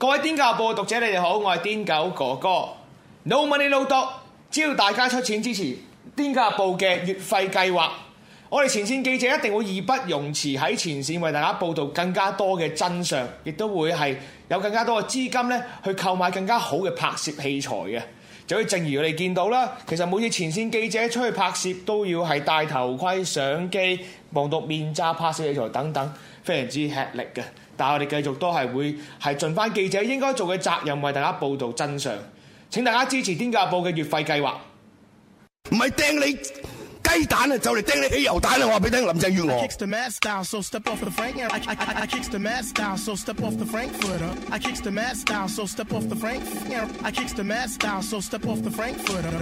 各位癲狗日報嘅讀者，你哋好，我係癲狗哥哥。No money no dog， 只要大家出錢支持癲狗日報嘅月費計劃，我哋前線記者一定會義不容辭喺前線為大家報導更加多嘅真相，亦都會係有更加多嘅資金咧去購買更加好嘅拍攝器材嘅。就好似正如我哋見到啦，其實每次前線記者出去拍攝都要係戴頭盔、相機、防毒面罩、拍攝器材等等，非常之吃力嘅。但係我哋繼續都係會係盡翻記者應該做嘅責任，為大家報導真相。請大家支持《癲狗日報》嘅月費計劃。 唔係掟你雞蛋啊，就嚟掟你汽油彈啊！我話俾你聽，林鄭月娥。 I kicks the mad style, so step off the Frank. I kicks the mad style, so step off the Frankfurter. I kicks the mad style, so step off the Frank. I kicks the mad style, so step off the Frankfurter.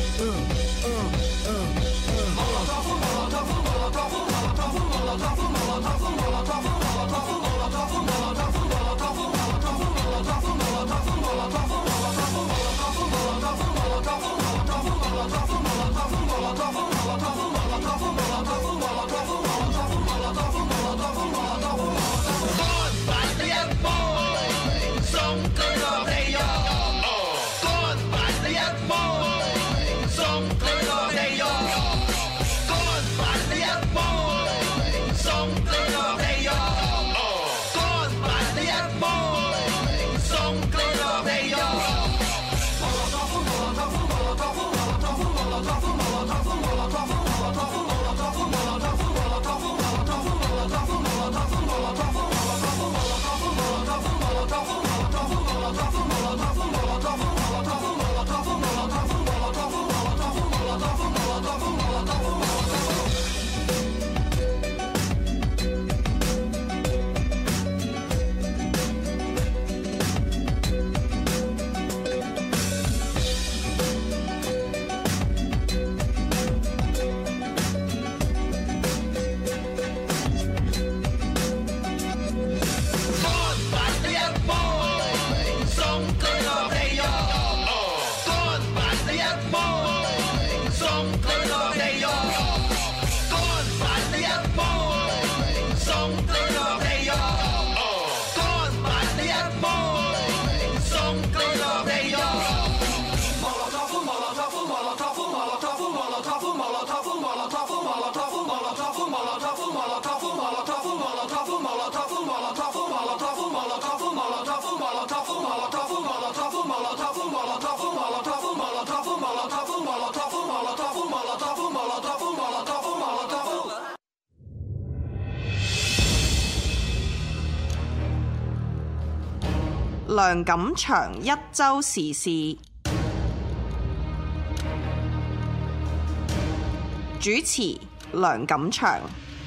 梁錦祥一週時事主持，梁錦祥。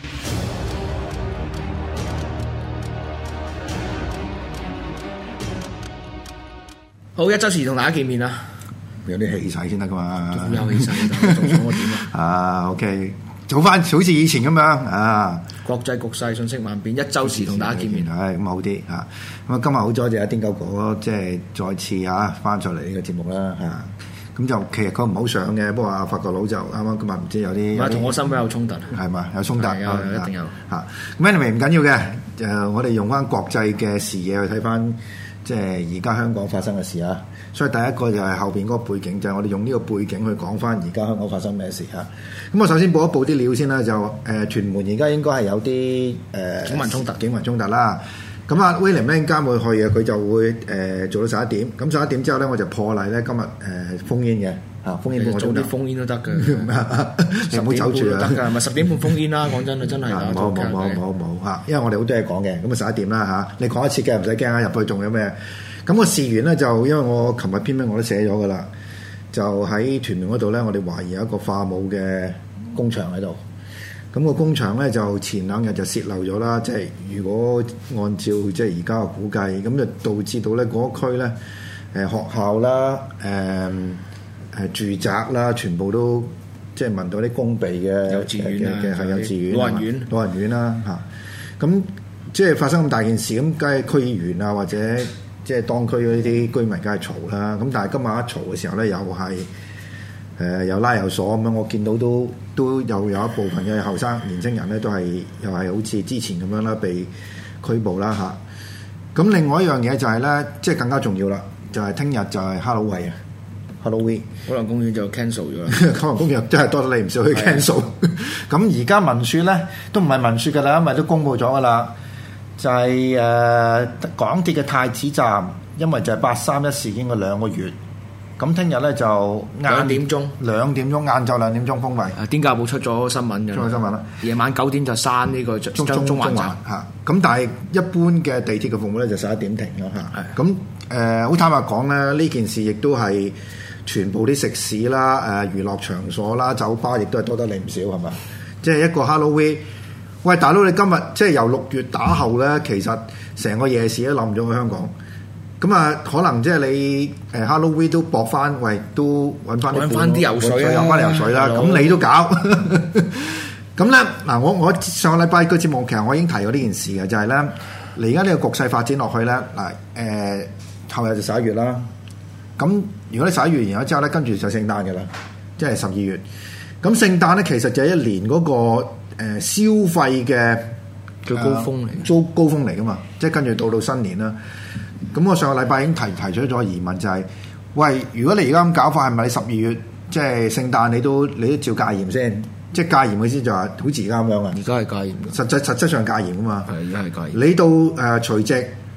好，一週時同大家見面啦， 有啲氣勢先得噶嘛， 有氣勢，仲想我點啊？ 啊 ，OK， 做翻好似以前咁樣啊！ 國際局勢瞬息萬變，一週時同大家見面， 係咁好啲嚇。咁啊，今日好咗就阿癲狗哥即係再次嚇翻出嚟呢個節目啦嚇。咁就其實佢唔好上嘅，不過阿法國佬就啱啱今日唔知有啲， 唔係同我身邊有衝突， 係嘛？有衝突， 有一定有嚇。咁 anyway 唔緊要嘅，我哋用翻國際嘅視野去睇翻，即係而家香港發生嘅事啊。所以第一個就係後邊嗰個背景，就係我哋用呢個背景去講翻而家香港發生咩事嚇。咁我首先報一報啲料先啦，就屯門而家應該係有啲警民衝突啦。咁啊 William 咧間會去嘅，佢就會做到11點。咁11點之後咧，我就破例咧今日封煙嘅嚇，封煙半個鐘頭。早啲封煙都得嘅，你唔好走住啊！得㗎， 咪10點半封煙啦。講真啊，真係冇嚇，因為我哋好多嘢講嘅。咁啊11點啦嚇，你講一次嘅唔使驚啊，入去仲有咩？咁個事源咧就因為我琴日篇文我都寫咗㗎啦，就喺屯門嗰度咧，我哋懷疑有一個化武嘅工場喺度。咁個工場咧就前2日就泄漏咗啦，即係如果按照即係而家嘅估計，咁就導致到咧嗰區咧學校啦、住宅啦，全部都即係聞到啲攻鼻嘅幼稚園嘅係幼稚園、 老人院啦嚇。咁即係發生咁大件事，咁梗係區議員啊或者即係當區嗰啲居民梗係嘈啦。咁但係今晚一嘈嘅時候咧，又係又拉又鎖咁樣，我見到都有一部分嘅後生年青人咧，都係又係好似之前咁樣啦，被拘捕啦嚇。 咁另外一樣嘢就係咧，即係更加重要啦，就係聽日就係 Halloween 啊 ，Halloween 海洋公園就 cancel 咗啦。 海洋公園真係多得你唔少去 cancel。咁而家文説咧都唔係文説㗎啦，因為都公佈咗㗎啦，就係港鐵嘅太子站，因為就係831事件嘅2個月。咁聽日咧就 2點鐘， 晏晝2點鐘封閉。 點解冇出咗新聞嘅？ 出咗新聞啦。 夜晚9點就閂呢個中環站嚇。咁但係一般嘅地鐵嘅服務咧就11點停咯嚇。咁好坦白講咧，呢件事亦都係全部啲食肆啦、娛樂場所啦、酒吧亦都係多得你唔少係咪？即係一個 Halloween。喂，大佬你今日即係由6月打後咧，其實成個夜市都冧咗去香港。咁啊，可能即係你Halloween 都搏翻，喂，都揾翻啲油水啊，有翻啲油水啦。咁你都搞，咁咧嗱，我上個禮拜個節目其實我已經提過呢件事嘅，就係咧，嚟而家呢個局勢發展落去咧，嗱後日就11月啦。咁如果你11月完咗之後咧，跟住就聖誕嘅啦，即係12月。咁聖誕咧其實就係一年嗰個消費嘅最高峰嚟， 高峰嚟噶嘛，即係跟住到新年啦。咁我上個禮拜已經提出咗疑問，就係：喂，如果你而家咁搞法，係咪你12月即係聖誕你都照戒嚴先？即係戒嚴嘅先就話好似而家咁樣啊？而家係戒嚴，實質上戒嚴噶嘛？係而家係戒嚴。你到除夕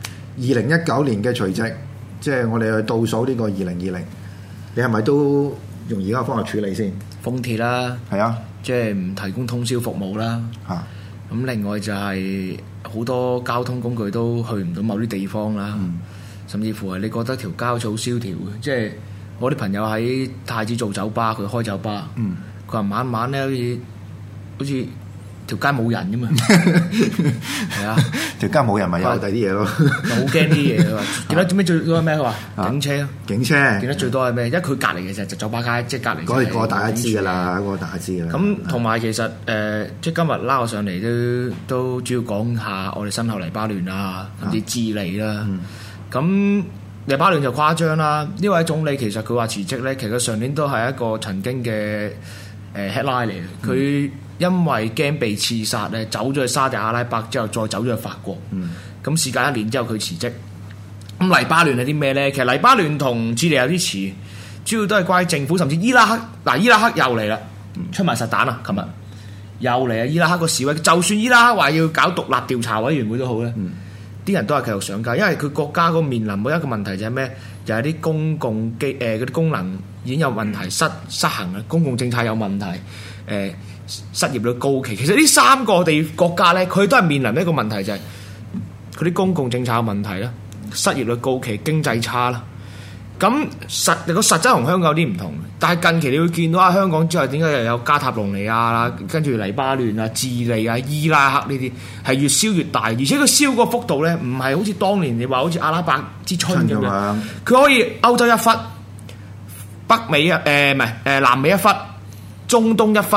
2019年嘅除夕，即係我哋去倒數呢個2020，你係咪都用而家嘅方法處理先？ 封鐵啦， 係啊， 即係唔提供通宵服務啦。嚇，咁另外就係好多交通工具都去唔到某啲地方啦。甚至乎係你覺得條街好蕭條嘅，即係我啲朋友喺太子做酒吧，佢開酒吧，佢話晚晚咧好似條街冇人㗎嘛，係啊， 條街冇人咪有第啲嘢咯， 好驚啲嘢佢話，記得做咩最多係咩？佢話警車，記得最多係咩？因為佢隔離嘅就酒吧街，即係隔離。嗰個大家知㗎啦，嗰個大家知㗎啦。咁同埋其實即係今日拉我上嚟都主要講下我哋身後黎巴嫩啊，甚至智利啦。咁黎巴嫩就誇張啦，呢位總理其實佢話辭職咧，其實上年都係一個曾經嘅headline 嚟嘅。佢因為驚被刺殺咧，走咗去沙特阿拉伯之後，再走咗去法國。咁時間1年之後佢辭職。咁黎巴嫩係啲咩咧？其實黎巴嫩同智利有啲似，主要都係關於政府，甚至伊拉克。嗱，伊拉克又嚟啦，出埋實彈啦，琴日又嚟啊！伊拉克個示威，就算伊拉克話要搞獨立調查委員會都好咧。啲人都係繼續上街，因為佢國家嗰面臨每一個問題就係咩？就係啲公共嗰啲功能已經有問題，失衡啦，公共政策有問題，失業率高企。其實呢3個國家咧，佢都係面臨一個問題，就係佢啲公共政策有問題啦，失業率高企，經濟差啦。咁個實質同香港有啲唔同，但係近期你會見到啊，香港之後點解又有加塔隆尼亞啦，跟住黎巴嫩啊、智利啊、伊拉克呢啲係越燒越大，而且佢燒嗰個幅度咧，唔係好似當年你話好似阿拉伯之春咁樣，佢可以歐洲一忽，北美南美一忽，中東一忽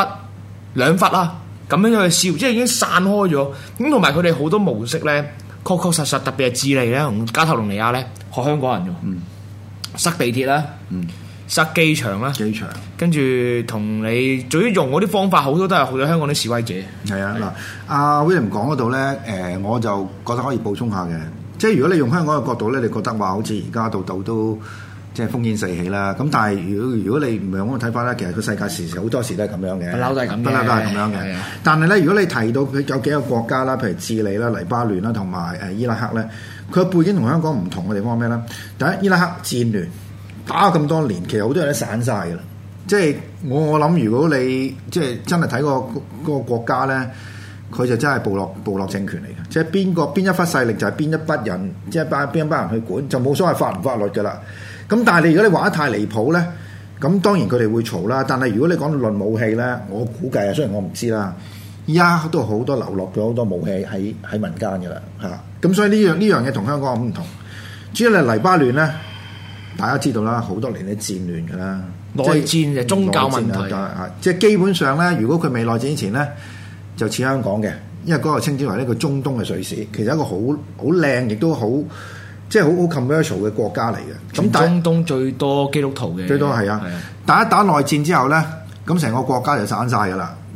2忽啦，咁樣去燒，即係已經散開咗。咁同埋佢哋好多模式咧，確實特別係智利咧同加塔隆尼亞咧，學香港人㗎。塞地鐵啦，塞機場啦，跟住同你最用嗰啲方法，好多都係好多香港啲示威者。係啊，嗱，阿 William 講嗰度咧， 我就覺得可以補充下嘅。即係如果你用香港嘅角度咧，你覺得話好似而家度度都即係烽煙四起啦。咁但係如果你唔係咁嘅睇法咧，其實個世界時好多時都係咁樣嘅，不嬲都係咁樣嘅。但係咧，如果你提到佢有幾個國家啦，譬如智利啦、黎巴嫩啦，同埋伊拉克咧。佢嘅背景同香港唔同嘅地方係咩咧？第一，伊拉克戰亂打咗咁多年，其實好多人都散晒㗎啦。即係我諗，如果你即係真係睇嗰個國家咧，佢就真係部落政權嚟嘅。即係邊一忽勢力就係邊一筆人，即係邊一班人去管，就冇所謂法唔法律㗎啦。咁但係如果你話得太離譜咧，咁當然佢哋會嘈啦。但係如果你講論武器咧，我估計啊，雖然我唔知啦，伊拉克都好多流落咗好多武器喺民間㗎啦嚇。咁所以呢樣嘢同香港唔同。主要係黎巴嫩咧，大家知道啦，好多年都戰亂㗎啦， 內戰就宗教問題。 即係基本上咧，如果佢未內戰之前咧，就似香港嘅，因為嗰個稱之為呢個中東嘅瑞士，其實一個好靚，亦都好即係好 commercial 嘅國家嚟嘅。咁中東最多基督徒嘅， 最多係啊。打內戰之後咧，咁成個國家就散晒㗎啦。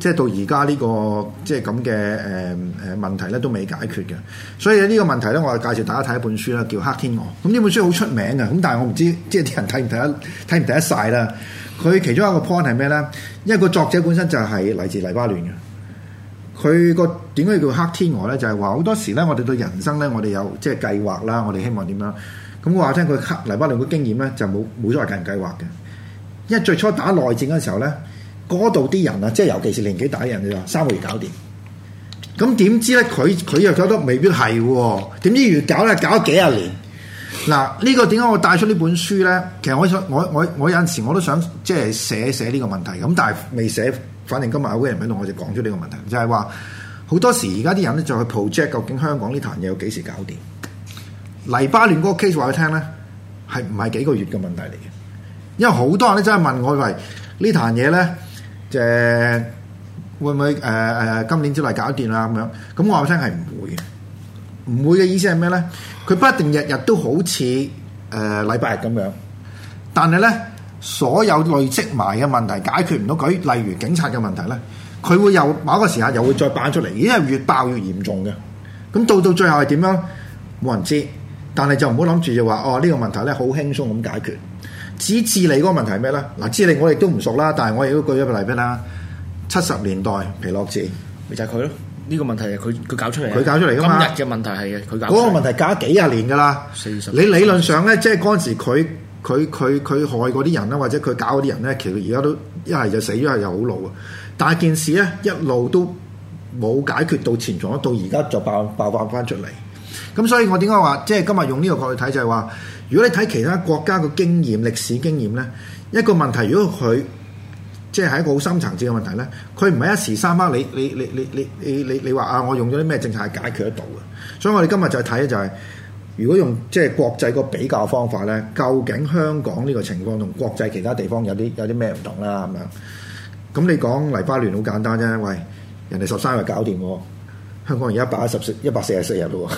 即係到而家呢個即係咁嘅問題咧都未解決嘅。所以呢個問題咧，我係介紹大家睇一本書啦，叫《黑天鵝》。咁呢本書好出名嘅，咁但係我唔知即係啲人睇唔睇得晒啦。佢其中一個 point 係咩咧？因為個作者本身就係嚟自黎巴嫩嘅。佢個點解叫黑天鵝咧？就係話好多時咧，我哋對人生咧，我哋有即係計劃啦，我哋希望點樣？咁我話聽佢黎巴嫩嘅經驗咧，就冇所謂個人計劃嘅。因為最初打內戰嗰陣時候咧，嗰度啲人啊，即係尤其是年紀大嘅人，你話3個月搞掂。咁點知咧？佢又覺得未必係喎。點知越搞咧，搞咗幾廿年。嗱，呢個點解我帶出呢本書咧？其實我有陣時我都想即係寫呢個問題，咁但係未寫。反正今日阿 William 喺度，我就講出呢個問題，就係話好多時而家啲人咧就去 project 究竟香港呢壇嘢要幾時搞掂？黎巴嫩嗰個 case 話佢聽咧，係唔係幾個月嘅問題嚟嘅？因為好多人咧真係問我，喂，呢壇嘢咧，會唔會今年之內搞掂啊？咁樣，咁我話佢聽係唔會嘅，唔會嘅意思係咩咧？佢不一定日日都好似禮拜日咁樣，但係咧。所有累積埋嘅問題解決唔到，例如警察嘅問題咧，佢會有某一個時間又會再爆出嚟，因為越爆越嚴重嘅。咁到最後係點樣？冇人知。但係就唔好諗住就話呢個問題咧好輕鬆咁解決。至於治理嗰個問題係咩咧？嗱，治理我亦都唔熟啦，但係我亦都舉咗個例俾啦。70年代皮諾治， 咪就係佢咯。呢個問題係佢搞出嚟， 佢搞出嚟噶嘛。 今日嘅問題係佢搞。 嗰個問題搞咗幾廿年㗎啦。40。你理論上咧，即係嗰陣時佢害嗰啲人啦，或者佢搞嗰啲人咧，其實而家都一係就死咗，一係又好老啊。但係件事咧一路都冇解決到前重，到而家就爆發翻出嚟。咁所以我點解話即係今日用呢個角度睇，就係話，如果你睇其他國家嘅經驗、歷史經驗咧，一個問題如果佢即係係一個好深層次嘅問題咧，佢唔係一時三刻你話啊，我用咗啲咩政策係解決得到嘅。所以我哋今日就睇咧就係。如果用即係國際個比較方法咧，究竟香港呢個情況同國際其他地方有啲咩唔同啦？咁樣咁你講黎巴嫩好簡單啫，喂，人哋13日搞掂喎，香港而家144日咯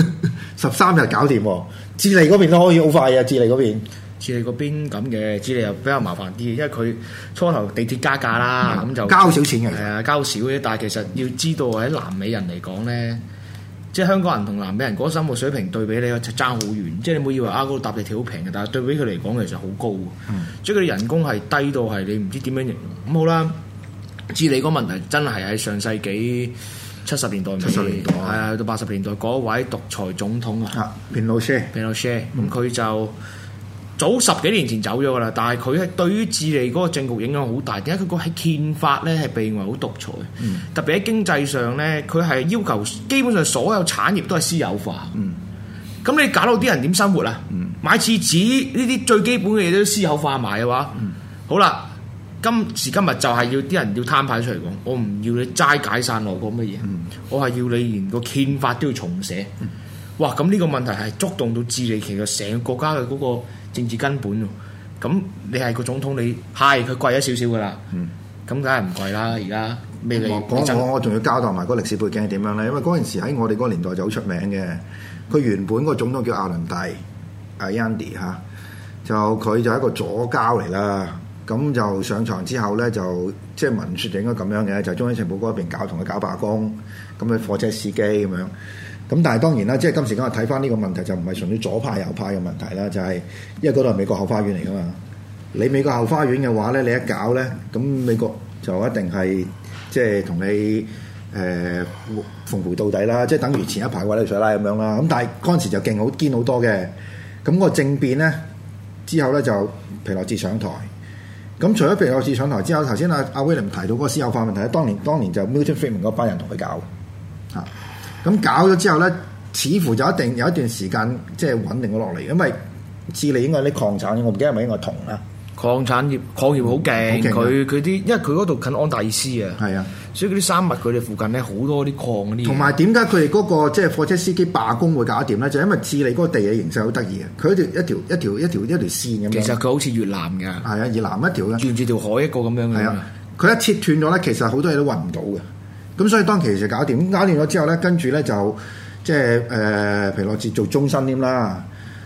，13日搞掂喎，智利嗰邊都可以好快啊！智利嗰邊咁嘅，智利又比較麻煩啲，因為佢初頭地鐵加價啦，咁就交少錢嘅， 係啊，交少嘅，但係其實要知道喺南美人嚟講咧。即係香港人同南美人嗰生活水平對比咧，就爭好遠。即係你冇以為嗰度搭地鐵好平嘅，但係對比佢嚟講其實好高。即係佢哋人工係低到係你唔知點樣形容。咁好啦，智利嗰個問題真係喺上世紀70年代尾，係啊，去到80年代嗰位獨裁總統啊，Pinochet，咁佢就早10幾年前走咗噶啦，但係佢係對於智利嗰個政局影響好大。點解佢個喺憲法咧係被認為好獨裁？特別喺經濟上咧，佢係要求基本上所有產業都係私有化。咁你搞到啲人點生活啊？買廁紙呢啲最基本嘅嘢都私有化埋嘅話，好啦，今時今日就係要啲人要攤牌出嚟講，我唔要你齋解散我個乜嘢，我係要你連個憲法都要重寫。哇！咁呢個問題係觸動到智利其實成個國家嘅嗰個政治根本喎。咁你係個總統，你係佢貴咗少少噶啦。咁梗係唔貴啦。而家咩你我仲要交代埋嗰個歷史背景係點樣咧？因為嗰陣時喺我哋嗰個年代就好出名嘅。佢原本個總統叫阿倫蒂 Allende 嚇，就佢就係一個左膠嚟啦。咁就上場之後咧，就即係聞説就應該咁樣嘅，就中央情報嗰邊同佢搞罷工，咁佢貨車司機咁樣。咁但係當然啦，即係今時今日睇翻呢個問題就唔係純粹左派右派嘅問題啦，就係因為嗰度係美國後花園嚟噶嘛。你美國後花園嘅話咧，你一搞咧，咁美國就一定係即係同你奉陪到底啦，即係等於前一排委內瑞拉咁樣啦。咁但係嗰陣時就勁好堅好多嘅。咁個政變咧之後咧就皮諾治上台。咁除咗皮諾治上台之後，頭先阿 William 提到嗰個私有化問題咧，當年就 Milton Friedman 嗰班人同佢搞嚇。咁搞咗之後咧，似乎就一定有一段時間即係穩定咗落嚟，因為智利應該係啲礦產，我唔記得係咪應該係銅啦。礦業好勁，佢啲因為佢嗰度近安大斯啊，係啊，所以嗰啲山脈佢哋附近咧好多啲礦嗰啲。同埋點解佢哋嗰個即係貨車司機罷工會搞掂咧？就係因為智利嗰個地理形勢好得意嘅，佢一條線咁樣。其實佢好似越南㗎，係啊，越南一條嘅，沿住條海一個咁樣嘅。係啊，佢一切斷咗咧，其實好多嘢都運唔到嘅。咁所以當其實搞掂咗之後咧，跟住咧就即係皮諾治做終身添啦。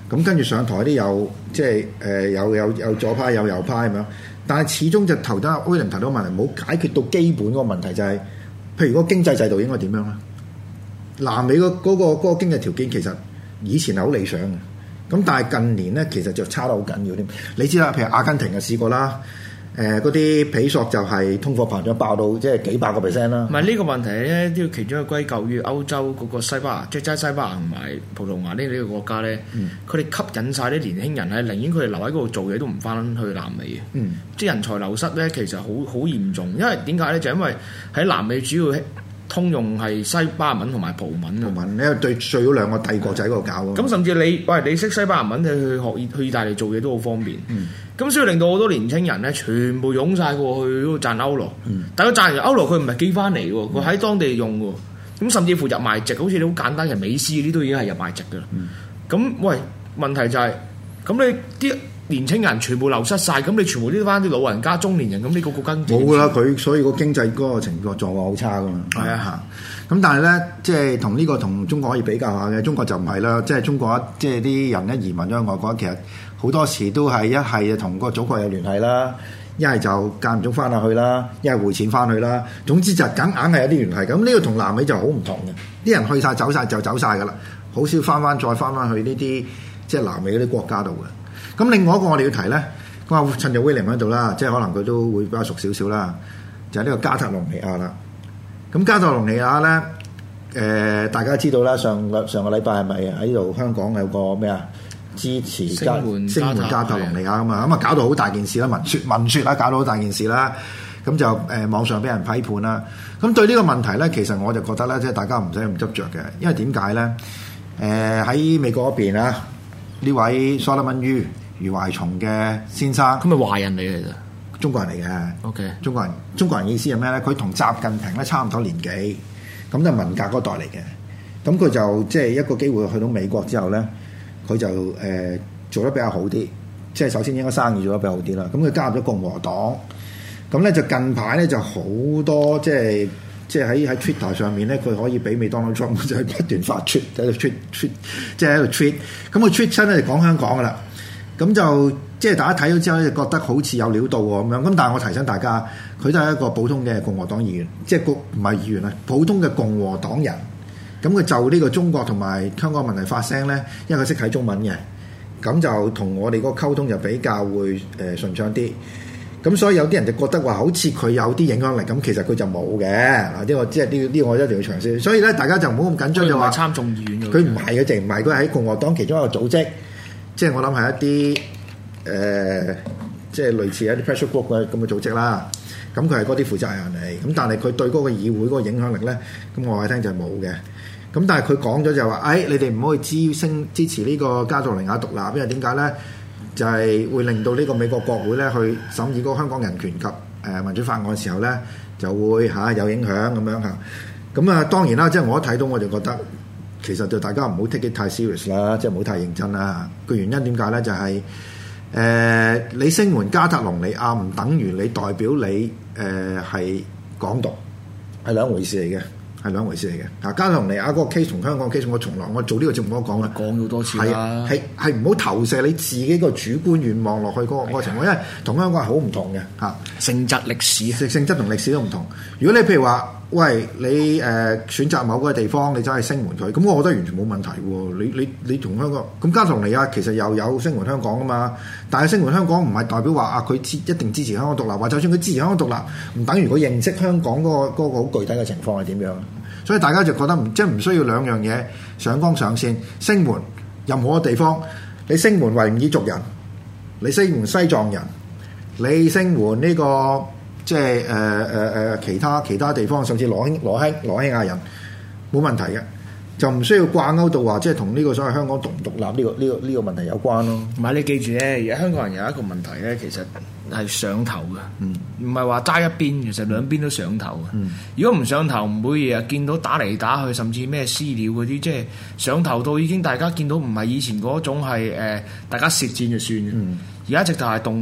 咁跟住上台啲有即係有左派有右派咁樣，但係始終就威廉提到問題冇解決到基本嗰個問題，就係譬如嗰個經濟制度應該點樣咧？南美嗰個經濟條件其實以前係好理想嘅，咁但係近年咧其實就差得好緊要添。你知啦，譬如阿根廷就試過啦。嗰啲比索就係通貨膨脹爆到即係幾百個 percent 啦。 唔係呢個問題咧，都要其中一個歸咎於歐洲嗰個西班牙，即係西班牙同埋葡萄牙呢個國家咧，佢哋吸引晒啲年輕人係寧願佢哋留喺嗰度做嘢都唔翻去南美嘅。即係人才流失咧，其實好嚴重。因為點解咧？就因為喺南美主要通用係西班牙文同埋葡文。 葡文咧對最咗兩個帝國仔嗰度搞。 咁甚至你識西班牙文，你去意大利做嘢都好方便。咁所以令到好多年青人咧，全部湧晒過去嗰度賺歐羅。但係佢賺完歐羅，佢唔係寄翻嚟喎，佢喺當地用喎。咁甚至乎入賣籍，好似你好簡單嘅美斯嗰啲都已經係入賣籍㗎啦。咁喂，問題就係咁你啲年青人全部流失晒，咁你全部啲翻啲老人家、中年人，咁呢個國家冇㗎啦。佢所以個經濟嗰個情況狀況好差㗎嘛。係啊，咁但係咧，即係同中國可以比較下嘅，中國就唔係啦。即係中國即係啲人一移民咗外國，其實好多時都係一係同個祖國有聯繫啦，一係就間唔中翻下去啦，一係匯錢翻去啦。總之就硬係有啲聯繫。咁呢個同南美就好唔同嘅，啲人去晒走晒就走晒㗎啦，好少再翻翻去呢啲即係南美嗰啲國家度嘅。咁另外一個我哋要提咧，咁啊趁住威廉喺度啦，即係可能佢都會比較熟少少啦，就係呢個加泰隆尼亞啦。咁加泰隆尼亞咧，大家知道啦，上個禮拜係咪喺度香港有個咩啊？支持聲援加泰隆尼亞啊嘛，咁啊搞到好大件事啦，文説啦，搞到好大件事啦，咁就網上俾人批判啦。咁對呢個問題咧，其實我就覺得咧，即係大家唔使咁執着嘅，因為點解咧？喺美國嗰邊啊，呢位 Solomon 余懷松嘅先生， 佢咪華人嚟嘅啫， 中國人嚟嘅。 OK， 中國人意思係咩咧？佢同習近平咧差唔多年紀，咁就文革嗰代嚟嘅。咁佢就即係一個機會去到美國之後咧。佢就做得比較好啲，即係首先應該生意做得比較好啲啦。咁佢加入咗共和黨，咁咧就近排咧就好多即係喺 Twitter 上面咧，佢可以媲美 Donald Trump，就係不斷發 tweet 喺度 tweet，即係喺度 tweet。咁佢 tweet 親咧就講香港噶啦，咁就即係大家睇咗之後咧，就覺得好似有料到喎咁樣。咁但係我提醒大家，佢都係一個普通嘅共和黨議員，即係唔係議員啊，普通嘅共和黨人。咁佢就呢個中國同埋香港問題發聲咧，因為佢識睇中文嘅，咁就同我哋嗰個溝通就比較會順暢啲。咁所以有啲人就覺得話好似佢有啲影響力，咁其實佢就冇嘅。嗱，呢個即係呢個我一定要詳細。所以咧，大家就唔好咁緊張就話參眾議院嘅。 佢唔係嘅，淨唔係佢喺共和黨其中一個組織，即係我諗係一啲即係類似一啲 pressure group 嘅咁嘅組織啦。咁佢係嗰啲負責人嚟，咁但係佢對嗰個議會嗰個影響力咧，咁我話聽就係冇嘅。咁但係佢講咗就話，你哋唔可以支持呢個加泰隆尼亞獨立，因為點解咧？就係會令到呢個美國國會咧去審議嗰個香港人權及民主法案嘅時候咧，就會有影響咁樣嚇。咁啊當然啦，即係我一睇到我就覺得，其實就大家唔好 take it 太 serious 啦，即係唔好太認真啦。個原因點解咧？就係你聲援加泰隆尼亞唔等於你代表你係港獨，係兩回事嚟嘅。係兩回事嚟嘅。加泰隆尼亞嗰個 case 同香港 case，我做呢個節目我講啦， 講好多次啦。 係唔好投射你自己個主觀願望落去嗰個情況，因為同香港係好唔同嘅嚇。 性質歷史， 性質同歷史都唔同。如果你譬如話，喂，你選擇某個地方，你走去聲援佢，咁我覺得完全冇問題喎。你同香港咁加泰隆尼亞其實又有聲援香港噶嘛，但係聲援香港唔係代表話佢一定支持香港獨立，或就算佢支持香港獨立，唔等於佢認識香港嗰個好具體嘅情況係點樣。所以大家就覺得即係唔需要兩樣嘢上綱上線。聲援任何一個地方，你聲援維吾爾族人，你聲援西藏人，你聲援呢個即係其他地方，甚至羅興亞人，冇問題嘅，就唔需要掛鈎到話即係同呢個所謂香港獨唔獨立呢個問題有關咯。 唔係，你記住咧，而家香港人有一個問題咧，其實係上頭嘅，唔係話揸一邊，其實兩邊都上頭嘅。如果唔上頭，唔會日日見到打嚟打去，甚至咩私了嗰啲，即係上頭到已經大家見到唔係以前嗰種係大家舌戰就算嘅。而家直頭係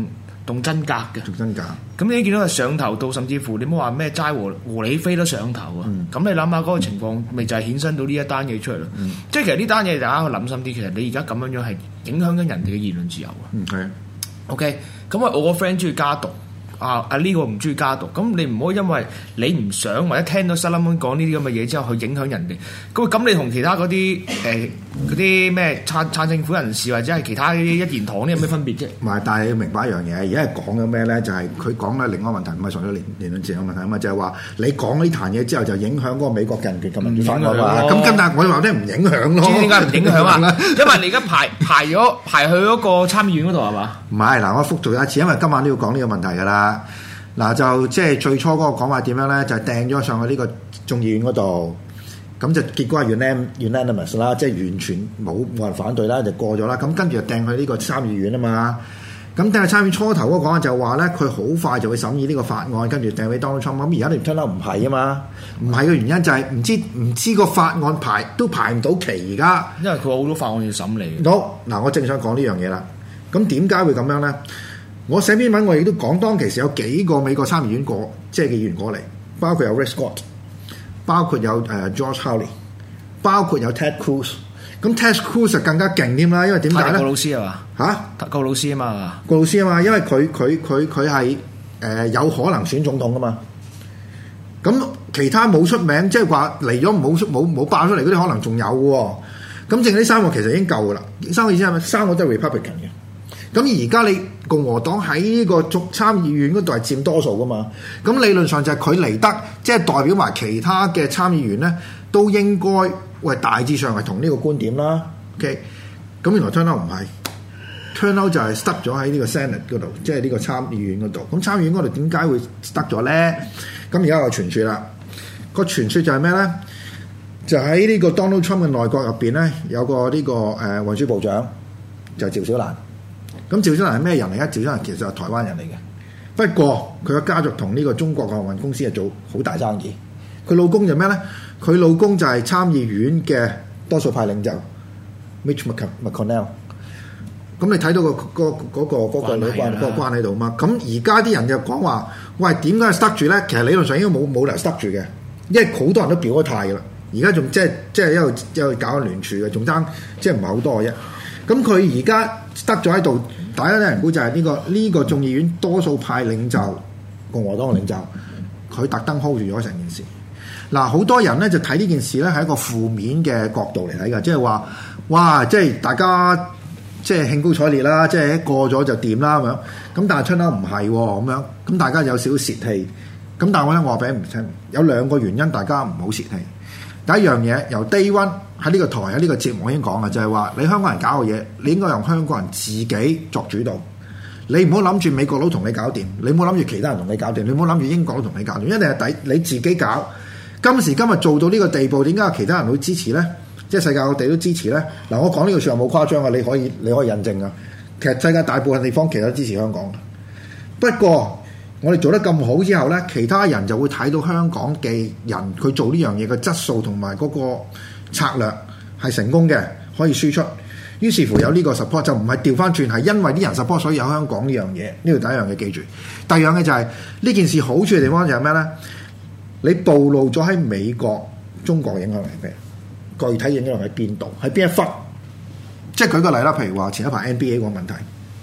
動真格嘅， 仲真假。 咁你見到係上頭到，甚至乎你唔好話咩齋和理非都上頭啊！咁你諗下嗰個情況，咪就係衍生到呢一單嘢出嚟咯。即係其實呢單嘢大家去諗深啲，其實你而家咁樣樣係影響緊人哋嘅言論自由啊。 係啊。 OK，咁我個 friend 中意加毒。呢個唔中意加毒，咁你唔可以因為你唔想或者聽到沙拉蒙講呢啲咁嘅嘢之後去影響人哋，咁你同其他嗰啲咩撐政府人士或者係其他啲一言堂呢有咩分別啫？ 唔係，但係你要明白一樣嘢，而家係講緊咩咧？就係佢講嘅另外一個問題，唔係純粹言論自由嘅問題啊嘛，就係話你講呢壇嘢之後就影響嗰個美國人權咁民主法案嘛。咁但係我話咧唔影響咯。 知點解唔影響啊？因為你而家排去嗰個參議院嗰度係嘛？ 唔係嗱，我複述一次，因為今晚都要講呢個問題㗎啦。嗱就即係最初嗰個講法點樣咧？就係掟咗上去呢個眾議院嗰度，咁就結果係unanimous 啦，即係完全冇人反對啦，就過咗啦。咁跟住就掟去呢個參議院啊嘛。咁掟去參議院初頭嗰個講法就話咧，佢好快就會審議呢個法案，跟住掟俾 Donald Trump。咁而家你聽到唔係啊嘛？唔係嘅原因就係唔知個法案排唔到期而家， 因為佢好多法案要審理。 好嗱，我正想講呢樣嘢啦。咁點解會咁樣咧？我寫篇文，我亦都講當其時有幾個美國參議院即係嘅議員過嚟，包括有 Rick Scott， 包括有Josh Hawley， 包括有 Ted Cruz。咁 Ted Cruz 就更加勁添啦，因為點解咧？ 個老師係嘛？個老師啊嘛， 個老師啊嘛，因為佢係有可能選總統噶嘛。咁其他冇出名，即係話嚟咗冇爆出嚟嗰啲，可能仲有喎。咁剩呢三個其實已經夠噶啦。三個意思係咪？三個都係 Republican 嘅。咁而家你共和黨喺呢個參議院嗰度係佔多數噶嘛？咁理論上就係佢嚟得，即係代表埋其他嘅參議員咧，都應該大致上係同呢個觀點啦。OK， 咁原來 turn out 唔係 turn out 就係 stuck 咗喺呢個 Senate 嗰度，即係呢個參議院嗰度。咁參議院嗰度點解會 stuck 咗咧？咁而家有傳説啦，個傳説就係咩咧？就喺呢個 Donald Trump 嘅內閣入邊咧，有個呢個運輸部長就係趙小蘭。咁趙小蘭係咩人嚟？趙小蘭其實係台灣人嚟嘅，不過佢嘅家族同呢個中國嘅航運公司係做好大生意。佢老公就咩咧？佢老公就係參議院嘅多數派領袖 Mitch McConnell。咁你睇到嗰個女關喺度嘛？咁而家啲人就講話，喂，點解塞住咧？其實理論上應該冇理由塞住嘅，因為好多人都表咗態㗎啦。而家仲即係一路搞緊聯署嘅，仲爭即係唔係好多嘅啫。咁佢而家得咗喺度，大家啲人估就係呢個眾議院多數派領袖共和黨嘅領袖，佢特登 hold 住咗成件事。嗱，好多人咧就睇呢件事咧係一個負面嘅角度嚟睇㗎，即係話哇，即係大家即係興高采烈啦，即係一過咗就掂啦咁樣。咁但係出嚟唔係咁樣，咁大家有少少泄氣。咁但係我話俾你唔聽，有兩個原因，大家唔好泄氣。第一樣嘢由 Day One 喺呢個台喺呢個節目已經講嘅，就係話你香港人搞嘅嘢，你應該用香港人自己作主導。你唔好諗住美國佬同你搞掂，你唔好諗住其他人同你搞掂，你唔好諗住英國佬同你搞掂，一定係你自己搞。今時今日做到呢個地步，點解其他人會支持咧？即係世界各地都支持咧。嗱，我講呢個説話冇誇張啊，你可以印證啊。其實世界大部分地方其實都支持香港。不過我哋做得咁好之後咧，其他人就會睇到香港嘅人佢做呢樣嘢嘅質素同埋嗰個策略係成功嘅，可以輸出。於是乎有呢個 support 就唔係調翻轉，係因為啲人 support 所以有香港呢樣嘢。呢度第一樣嘢記住。第二樣嘅就係呢件事好處嘅地方就係咩咧？你暴露咗喺美國、中國嘅影響係咩？具體影響喺邊度？喺邊一忽？即係舉個例啦，譬如話前一排 NBA 個問題，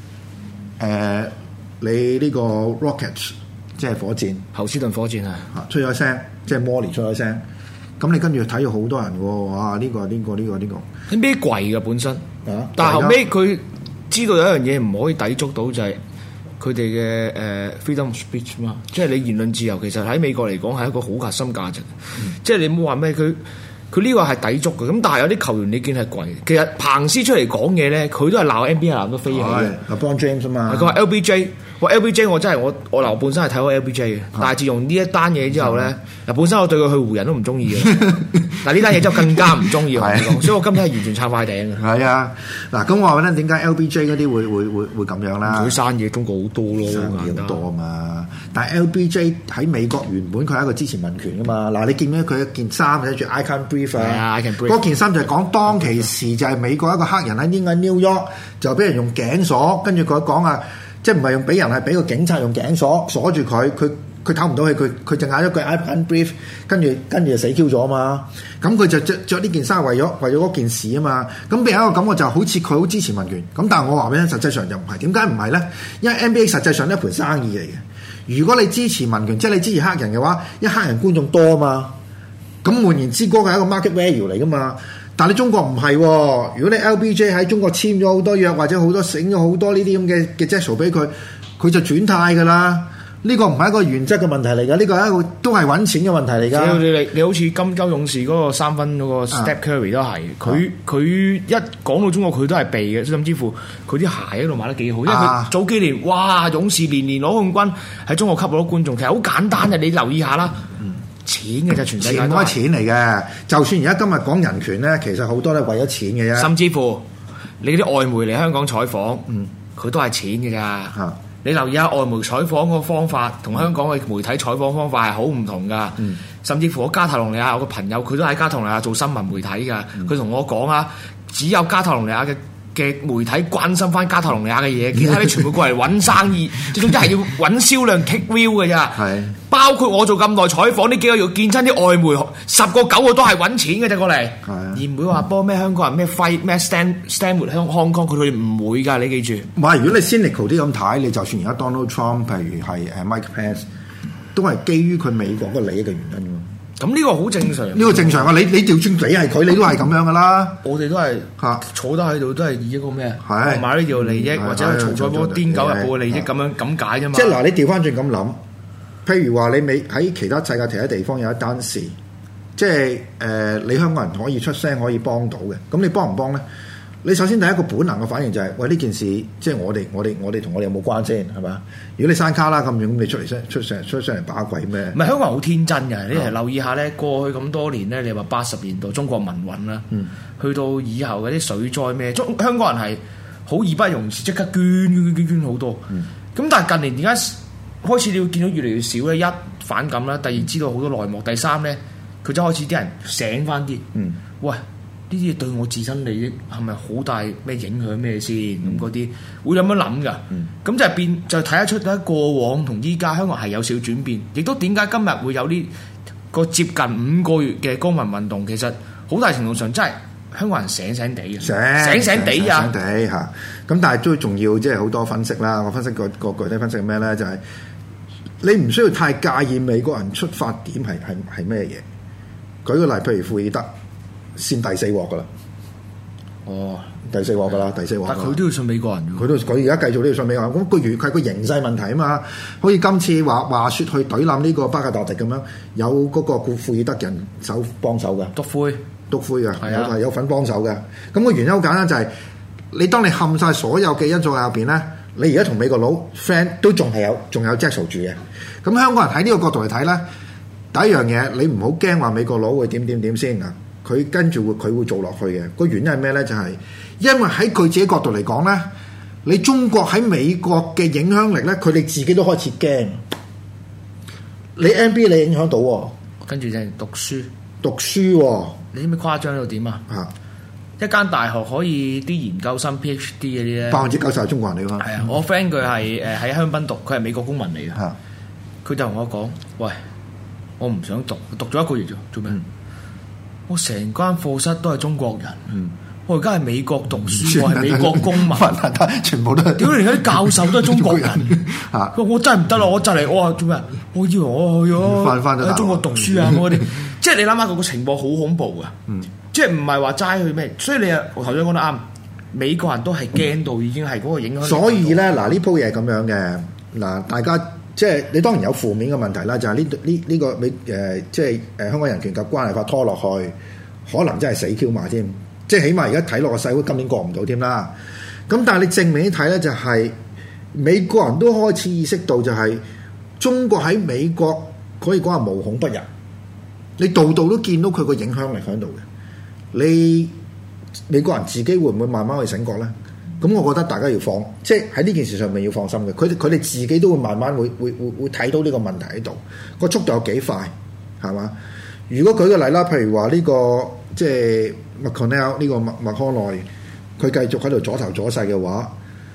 你呢個 Rockets 即係火箭， 侯斯頓火箭啊， 出咗聲，即係 Molly 出咗聲，咁你跟住睇咗好多人喎，哇！呢個 NBA 貴嘅本身， 啊、 但係後尾佢知道有一樣嘢唔可以抵觸到就係佢哋嘅freedom of speech 嘛，即係你言論自由其實喺美國嚟講係一個好核心價值，即係你冇話咩佢呢個係抵觸嘅，咁但係有啲球員你見係貴，其實彭斯出嚟講嘢咧，佢都係鬧 NBA 鬧到飛起嘅 ，LeBron James 啊嘛， 佢話 LBJ。LBJ 我真係我嗱本身係睇過 LBJ 嘅，但係自從呢一單嘢之後咧，嗱本身我對佢去湖人都唔中意嘅，嗱呢單嘢就更加唔中意，所以我今日係完全撐塊頂嘅。係啊，嗱咁我話咧，點解 LBJ 嗰啲會咁樣啦？ 佢生嘢中國好多咯， 生嘢好多啊嘛。但係 LBJ 喺美國原本佢係一個支持民權噶嘛。嗱，你見到佢一件衫寫住 I Can Breathe 啊，嗰件衫就係講當其時就係美國一個黑人喺New York 就俾人用頸鎖，跟住佢講啊。 即係唔係用俾人，係俾個警察用頸鎖住佢唞唔到氣，佢就嗌咗句 I can't breathe， 跟住就死 Q 咗嘛。咁佢就着呢件衫為咗嗰件事啊嘛。咁俾人一個感覺就好似佢好支持民權。咁但係我話俾你聽，實際上就唔係。點解唔係咧？因為 NBA 實際上係一盤生意嚟嘅。如果你支持民權，即係你支持黑人嘅話，因為黑人觀眾多啊嘛。咁換言之，嗰個係一個 market value 嚟噶嘛。但係你中國唔係喎。如果你 LBJ 喺中國簽咗好多約，或者好多醒咗好多呢啲咁嘅 gesture 俾佢，佢就轉態噶啦。呢個唔係一個原則嘅問題嚟㗎，呢個係一個都係揾錢嘅問題嚟㗎。 你好似金州勇士嗰個三分嗰個 Steph Curry 都係，佢一講到中國佢都係避嘅，甚至乎佢啲鞋喺度賣得幾好，因為佢早幾年哇勇士年年攞冠軍，喺中國吸引到觀眾，其實好簡單嘅，你留意下啦。錢嘅就全世界都係錢嚟嘅，就算而家今日講人權咧，其實好多都係為咗錢嘅啫。 甚至乎你啲外媒嚟香港採訪，佢都係錢嘅咋。你留意下外媒採訪個方法，同香港嘅媒體採訪方法係好唔同噶。甚至乎我加泰隆尼亞有個朋友，佢都喺加泰隆尼亞做新聞媒體噶。佢同我講啊，只有加泰隆尼亞嘅媒體關心翻加泰隆尼亞嘅嘢，其他啲全部過嚟揾生意，總之係要揾銷量 kick view 嘅咋。包括我做咁耐採訪，呢幾個月見親啲外媒，10個9個都係揾錢嘅啫過嚟，而唔會話幫咩香港人咩 fight 咩 stand with Hong Kong，佢哋唔會㗎，你記住。 唔係，如果你 cynical 啲咁睇，你就算而家 Donald Trump，譬如係Mike Pence，都係基於佢美國嗰個利益嘅原因㗎。 咁呢個好正常。呢個正常啊！你調轉你係佢，你都係咁樣㗎啦。 我哋都係坐得喺度，都係以一個咩買呢條利益，或者曹菜波癲狗日報嘅利益咁解啫嘛。 即係嗱，你調翻轉咁諗。譬如話你未喺其他世界其他地方有一單事，即係你香港人可以出聲可以幫到嘅，咁你幫唔幫咧？你首先第一個本能嘅反應就係、喂呢件事，即係我哋同我哋有冇關先係嘛？如果你山卡啦咁樣，咁你出上嚟把鬼咩？唔係香港人好天真嘅，你係留意下咧，過去咁多年咧，你話80年代中國民運啦，去到以後嗰啲水災咩，香港人係好義不容辭，即刻捐好多。咁但係近年而家開始你會見到越嚟越少咧，一反感啦，第二知道好多內幕，第三咧佢就開始啲人醒翻啲。喂，呢啲嘢對我自身利益係咪好大咩影響咩先？咁嗰啲會咁樣諗㗎。咁就睇得出咧，過往同依家香港係有少轉變，亦都點解今日會有呢個接近5個月嘅公民運動？其實好大程度上真係香港人醒地嘅，醒地啊！ 嚇。咁但係都仲要即係好多分析啦。我分析個具體分析係咩咧？就係你唔需要太介意美國人出發點係咩嘢。舉個例，譬如庫爾德先第4鑊噶啦。第4鑊噶啦，第4鑊。 但佢都要信美國人。 佢而家繼續都要信美國人。咁佢個形勢問題啊嘛。好似今次話説去懟冧呢個巴格達迪咁樣，有嗰個庫爾德人幫手嘅。篤灰嘅，有份幫手嘅。咁個原因好簡單，就係你當你冚晒所有嘅因素喺入邊咧，你而家同美國佬 friend 都仲有 Jackson 住嘅。咁香港人喺呢個角度嚟睇咧，第一樣嘢你唔好驚話美國佬會點先啊！佢跟住佢會做落去嘅。個原因係咩咧？就係因為喺佢自己角度嚟講咧，你中國喺美國嘅影響力咧，佢哋自己都開始驚。你 NBA 你影響到喎， 跟住就係讀書喎。 你知唔知誇張到點啊？一間大學可以啲研究生 PhD 嗰啲咧 ，90%係中國人嚟㗎嘛？ 係啊，我 friend 佢係喺香檳讀，佢係美國公民嚟嘅。佢就同我講：喂，我唔想讀咗1個月啫，做咩？我成間課室都係中國人。我而家係美國讀書，我係美國公民， 全部都係。 屌，連啲教授都係中國人。我真係唔得啦！我就嚟，我話做咩？我以為我去咗喺中國讀書啊！嗰啲，即係你諗下個情況好恐怖㗎。即係唔係話齋去咩？所以你我頭先講得啱，美國人都係驚到已經係嗰個影響。 所以咧，嗱呢鋪嘢係咁樣嘅。嗱，大家即係你當然有負面嘅問題啦，就係呢個即係香港人權及關係法拖落去，可能真係死 Q 埋添。即係起碼而家睇落個社會今年過唔到添啦。咁但係你正面啲睇咧，就係美國人都開始意識到就係中國喺美國可以講係無孔不入，你度度都見到佢個影響力喺度嘅。你美國人自己會唔會慢慢去醒覺咧？咁我覺得大家要放，即係喺呢件事上面要放心嘅。佢哋自己都會慢慢會睇到呢個問題喺度，個速度有幾快係嘛？如果舉個例啦，譬如話呢個即係McConnell 呢個麥康奈，佢繼續喺度阻頭阻勢嘅話，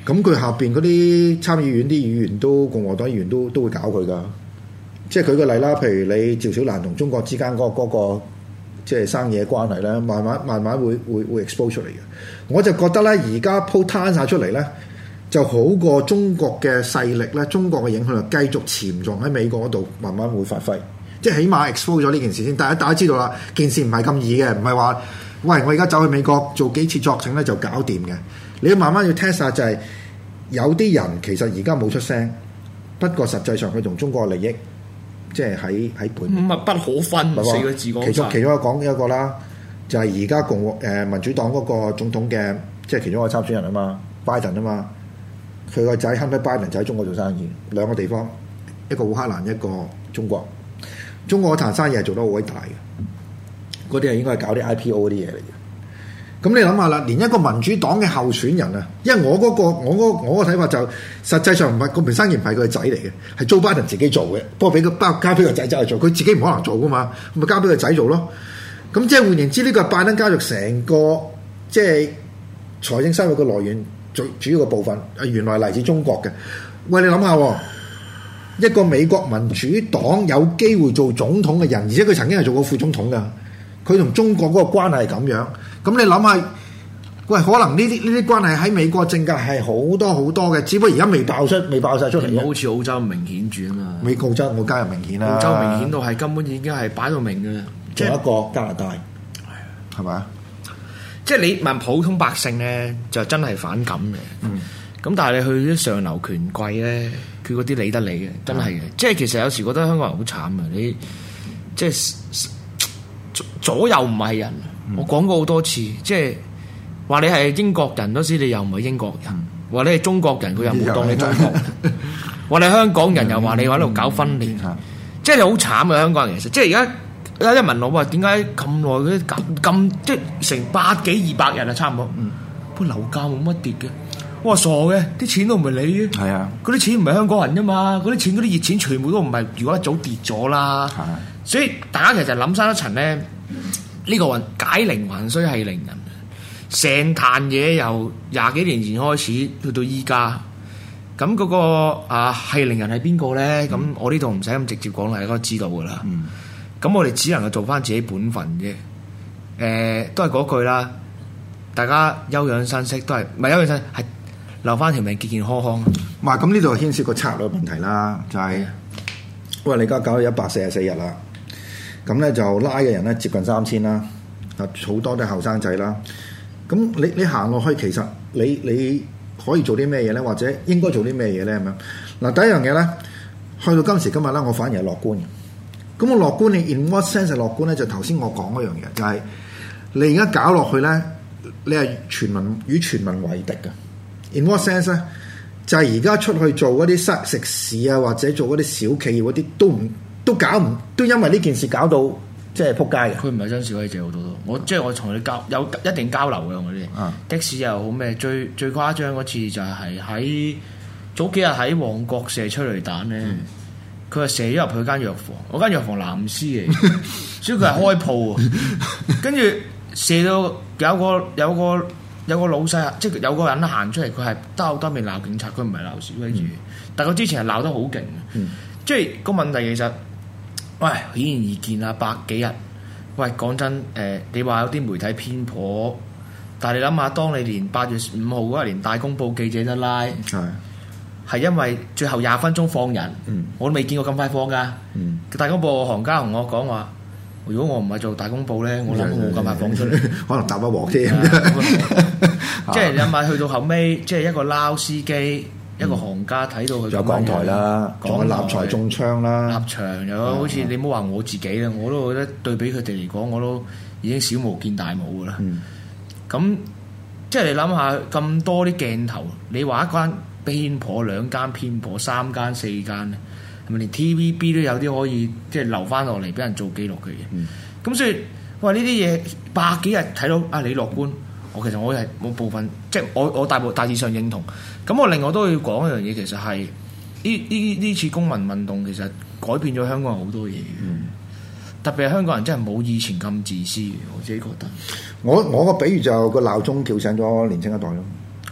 咁佢下邊嗰啲參議院啲議員都共和黨議員都會搞佢噶。即係舉個例啦，譬如你趙小蘭同中國之間嗰個即係生意嘅關係咧，慢慢會 expose 出嚟嘅。我就覺得咧，而家鋪攤晒出嚟咧，就好過中國嘅勢力咧，中國嘅影響力繼續潛藏喺美國嗰度，慢慢會發揮。即係起碼 expose 咗呢件事先。大家知道啦，件事唔係咁易嘅，唔係話喂我而家走去美國做幾次作證咧就搞掂嘅。你要慢慢要 test 下，就係有啲人其實而家冇出聲，不過實際上佢同中國嘅利益。即係喺背面， 密不可分四個字講晒。 其中講一個啦，就係而家民主黨嗰個總統嘅，即係其中一個參選人啊嘛，拜登啊嘛，佢個仔 Hunter Biden 就喺中國做生意，兩個地方，一個烏克蘭，一個中國。中國嗰壇生意係做得好偉大嘅，嗰啲係應該係搞啲 IPO 嗰啲嘢嚟嘅。咁你諗下啦，連一個民主黨嘅候選人啊，因為我個睇法就實際上唔係嗰盤生意唔係佢個仔嚟嘅，係Joe Biden自己做嘅，不過俾交俾個仔走去做，佢自己唔可能做噶嘛，咪交俾個仔做咯。咁即係換言之，呢個係拜登家族成個即係財政收入嘅來源最主要嘅部分，原來嚟自中國嘅。喂，你諗下，一個美國民主黨有機會做總統嘅人，而且佢曾經係做過副總統噶，佢同中國嗰個關係係咁樣。咁你諗下，喂，可能呢啲關係喺美國政界係好多好多嘅，只不過而家未爆晒出嚟。 好似澳洲明顯住啊嘛， 澳洲我加入明顯啦， 澳洲明顯到係根本已經係擺到明嘅啦。 仲有一個加拿大，係咪？ 即係你問普通百姓咧，就真係反感嘅。咁但係你去啲上流權貴咧，佢嗰啲理得你嘅，真係嘅。即係其實有時覺得香港人好慘啊！你即係左右唔係人。我講過好多次，即係話你係英國人嗰時，你又唔係英國人；話你係中國人，佢又冇當你中國人；話你香港人，又話你喺度搞分裂。即係你好慘啊！香港人其實，即係而家一問我話點解咁耐嗰啲咁即係成100幾200日啊，差唔多。不過樓價冇乜跌嘅。我話傻嘅，啲錢都唔係你嘅。係啊，嗰啲錢唔係香港人啫嘛，嗰啲錢嗰啲熱錢全部都唔係，如果一早跌咗啦。所以大家其實諗深一層咧。呢個解鈴還須繫鈴人，成壇嘢由20幾年前開始去到依家，咁嗰個繫鈴人係邊個咧？咁我呢度唔使咁直接講啦，大家都知道噶啦。咁我哋只能夠做翻自己本分啫。都係嗰句啦，大家休養生息，都係唔係休養生息，係留翻條命健健康康。 咁呢度牽涉個策略問題啦，就係喂你而家搞咗144日啦。咁咧就拉嘅人咧接近3000啦，好多都係後生仔啦。咁你行落去，其實你可以做啲咩嘢咧？或者應該做啲咩嘢咧？咁樣嗱，第一樣嘢咧，去到今時今日咧，我反而係樂觀嘅。咁我樂觀，你 in what sense 係樂觀咧？就頭先我講嗰樣嘢，就係你而家搞落去咧，你係與全民為敵嘅。in what sense 咧？就係而家出去做嗰啲食肆啊，或者做嗰啲小企業嗰啲都因為呢件事搞到即係撲街嘅。佢唔係真示威者好多都，我同你有一定交流嘅我哋。的士又好咩？最誇張嗰次就係喺早幾日喺旺角射催淚彈咧，佢係射咗入去間藥房，我間藥房藍絲嚟，所以佢係開鋪，跟住射到有個老細，即係有個人行出嚟，佢係兜面鬧警察，佢唔係鬧示威者，但佢之前係鬧得好勁，即係個問題其實。喂，顯而易見啊！100幾日，喂，講真，你話有啲媒體偏頗，但係你諗下，當你連8月5號嗰日連大公報記者都拉，係因為最後20分鐘放人，我都未見過咁快放㗎。大公報行家同我講話，如果我唔係做大公報咧，我諗我冇咁快放出嚟， 可能搭一鑊添。 即係你諗下，去到後尾，即係一個撈司機。一個行家睇到佢有港台啦，仲有立財中槍啦， 立場又好似你唔好話我自己啦，我都覺得對比佢哋嚟講，我都已經小巫見大巫噶啦。咁即係你諗下咁多啲鏡頭，你話一間偏頗、2間偏頗、3間、4間咧，係咪連 TVB 都有啲可以即係留翻落嚟俾人做記錄嘅嘢？咁所以喂呢啲嘢100幾日睇到啊，你樂觀。其實我係冇部分，即係我大致上認同。咁我另外都要講一樣嘢，其實係呢次公民運動其實改變咗香港人好多嘢。特別係香港人真係冇以前咁自私嘅，我自己覺得。 我個比喻就個鬧鐘叫醒咗年輕一代咯。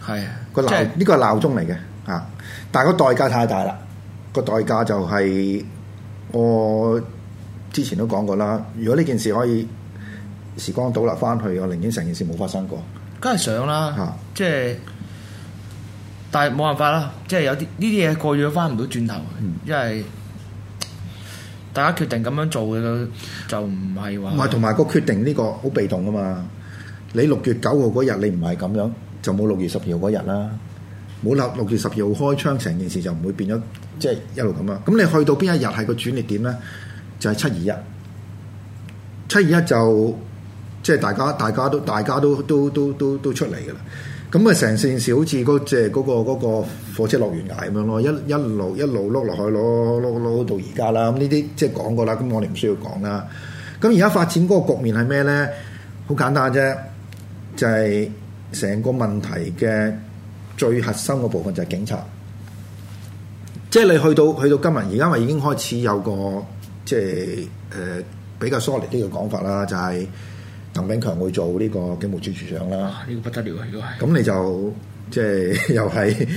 係個鬧呢個係鬧鐘嚟嘅嚇，但係個代價太大啦。個代價就係我之前都講過啦。如果呢件事可以時光倒流翻去，我寧願成件事冇發生過。 梗係想啦，即係，但係冇辦法啦，即係有啲呢啲嘢過咗翻唔到轉頭，因為大家決定咁樣做嘅就唔係話。唔係， 同埋個決定呢個好被動噶嘛。你6月9號嗰日你唔係咁樣，就冇6月12號嗰日啦。冇6月12號開槍，成件事就唔會變咗，即係一路咁樣。咁你去到邊一日係個轉捩點咧？就係721。721就即係大家都出嚟嘅啦。咁啊，成件事好似嗰個火車落懸崖咁樣咯，一路碌落去，攞到而家啦。咁呢啲即係講過啦，咁我哋唔需要講啦。咁而家發展嗰個局面係咩咧？好簡單啫，就係成個問題嘅最核心嘅部分就係警察。即係你去到今日，而家咪已經開始有個即係比較 solid 啲嘅講法啦，就係鄧炳強會做呢個警務處處長啦。呢個不得了啊！如果係咁，你就即係又係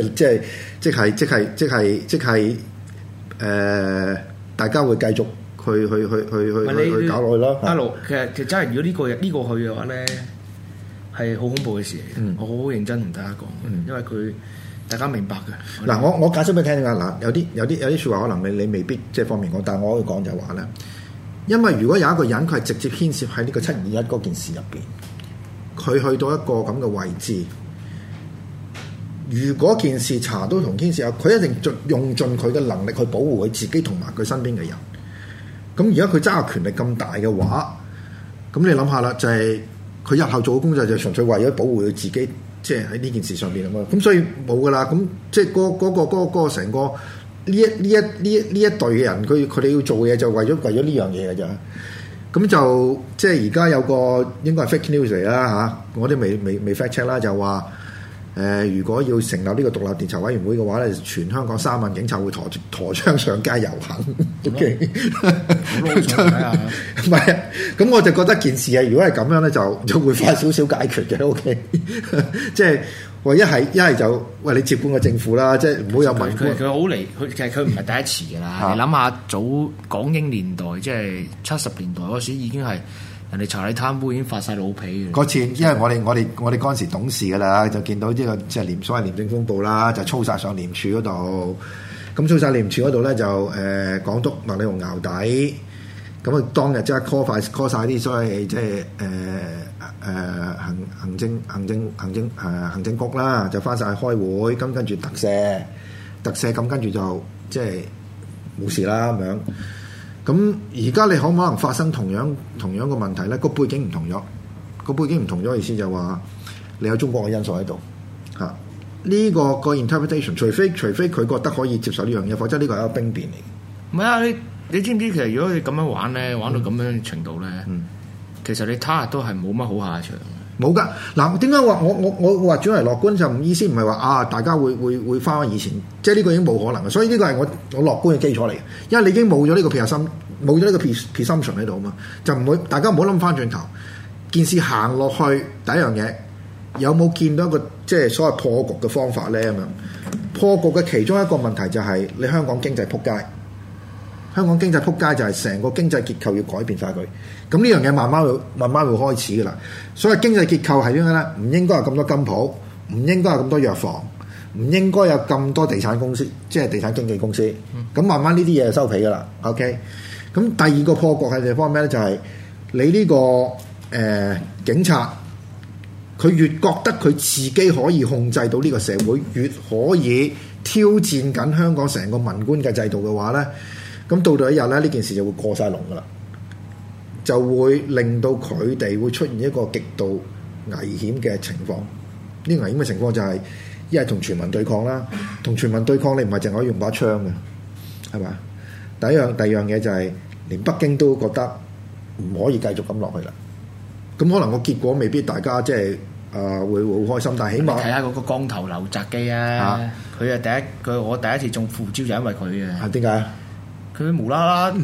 即係大家會繼續去搞落去啦。 阿盧其實真係如果呢個去嘅話咧，係好恐怖嘅事嚟嘅。我好認真同大家講，因為大家明白嘅。 嗱，我解釋俾你聽㗎。嗱，有啲説話可能你未必即係方便講，但係我可以講就係話咧。因為如果有一個人佢係直接牽涉喺呢個721嗰件事入邊，佢去到一個咁嘅位置，如果件事查到同牽涉有，佢一定用盡佢嘅能力去保護佢自己同埋佢身邊嘅人。咁而家佢揸嘅權力咁大嘅話，咁你諗下啦，就係佢日後做嘅工作就純粹為咗保護佢自己，即係喺呢件事上邊啊嘛。咁所以冇噶啦，咁即係嗰個成個。呢一隊嘅人，佢哋要做嘅嘢就為咗呢樣嘢嘅咋，咁就即係而家有個應該係 fake news 嚟啦嚇，我哋未 fact check 啦，就話如果要成立呢個獨立調查委員會嘅話咧，全香港3萬警察會陀槍上街遊行。OK，唔係啊，咁我就覺得件事係如果係咁樣咧，就會快少少解決嘅。OK，即係。喂，一係就喂你接管個政府啦，即係唔好有民官。 佢好離，其實佢唔係第一次㗎啦。你諗下早港英年代，即係70年代嗰時已經係人哋查你貪污已經發晒老脾嘅。 嗰次因為我哋嗰陣時懂事㗎啦，就見到呢個即係所謂廉政風暴啦，就操晒上廉署嗰度。咁操晒廉署嗰度咧就港督麥理浩淆底。咁啊當日即係 call 晒啲所謂即係行政局啦，就翻晒去開會，咁跟住特赦，咁跟住就即係冇事啦咁樣。咁而家你可唔可能發生同樣嘅問題咧？個背景唔同咗，意思就話你有中國嘅因素喺度嚇。呢個 interpretation， 除非佢覺得可以接受呢樣嘢，否則呢個係一個兵變嚟。 唔係啊，你知唔知其實如果你咁樣玩咧，玩到咁樣程度咧，其實你他日都係冇乜好下場。冇噶，嗱，點解話我話轉為樂觀就意思唔係話啊，大家會翻返以前，即係呢個已經冇可能嘅，所以呢個係我樂觀嘅基礎嚟嘅，因為你已經冇咗呢個 presumption 喺度啊嘛，就唔會大家唔好諗翻轉頭，件事行落去第一樣嘢有冇見到一個即係所謂破局嘅方法咧咁樣？破局嘅其中一個問題就係你香港經濟撲街。香港經濟撲街就係成個經濟結構要改變晒佢，咁呢樣嘢慢慢會開始噶啦。所謂經濟結構係點樣咧？唔應該有咁多金鋪，唔應該有咁多藥房，唔應該有咁多地產公司，即係地產經紀公司。咁慢慢呢啲嘢就收皮噶啦。OK，咁第二個破局係地方咩咧？就係你呢個警察，佢越覺得佢自己可以控制到呢個社會，越可以挑戰緊香港成個文官嘅制度嘅話咧。咁到一日咧，呢件事就會過晒龍噶啦，就會令到佢哋會出現一個極度危險嘅情況。呢個危險嘅情況就係一係同全民對抗啦，同全民對抗你唔係淨可以用把槍嘅，係咪？第二樣嘢就係連北京都覺得唔可以繼續咁落去啦。咁可能個結果未必大家即係會好開心，但係起碼睇下嗰個光頭劉澤基啊，佢我第一次中副招就因為佢嘅。點解？佢無啦啦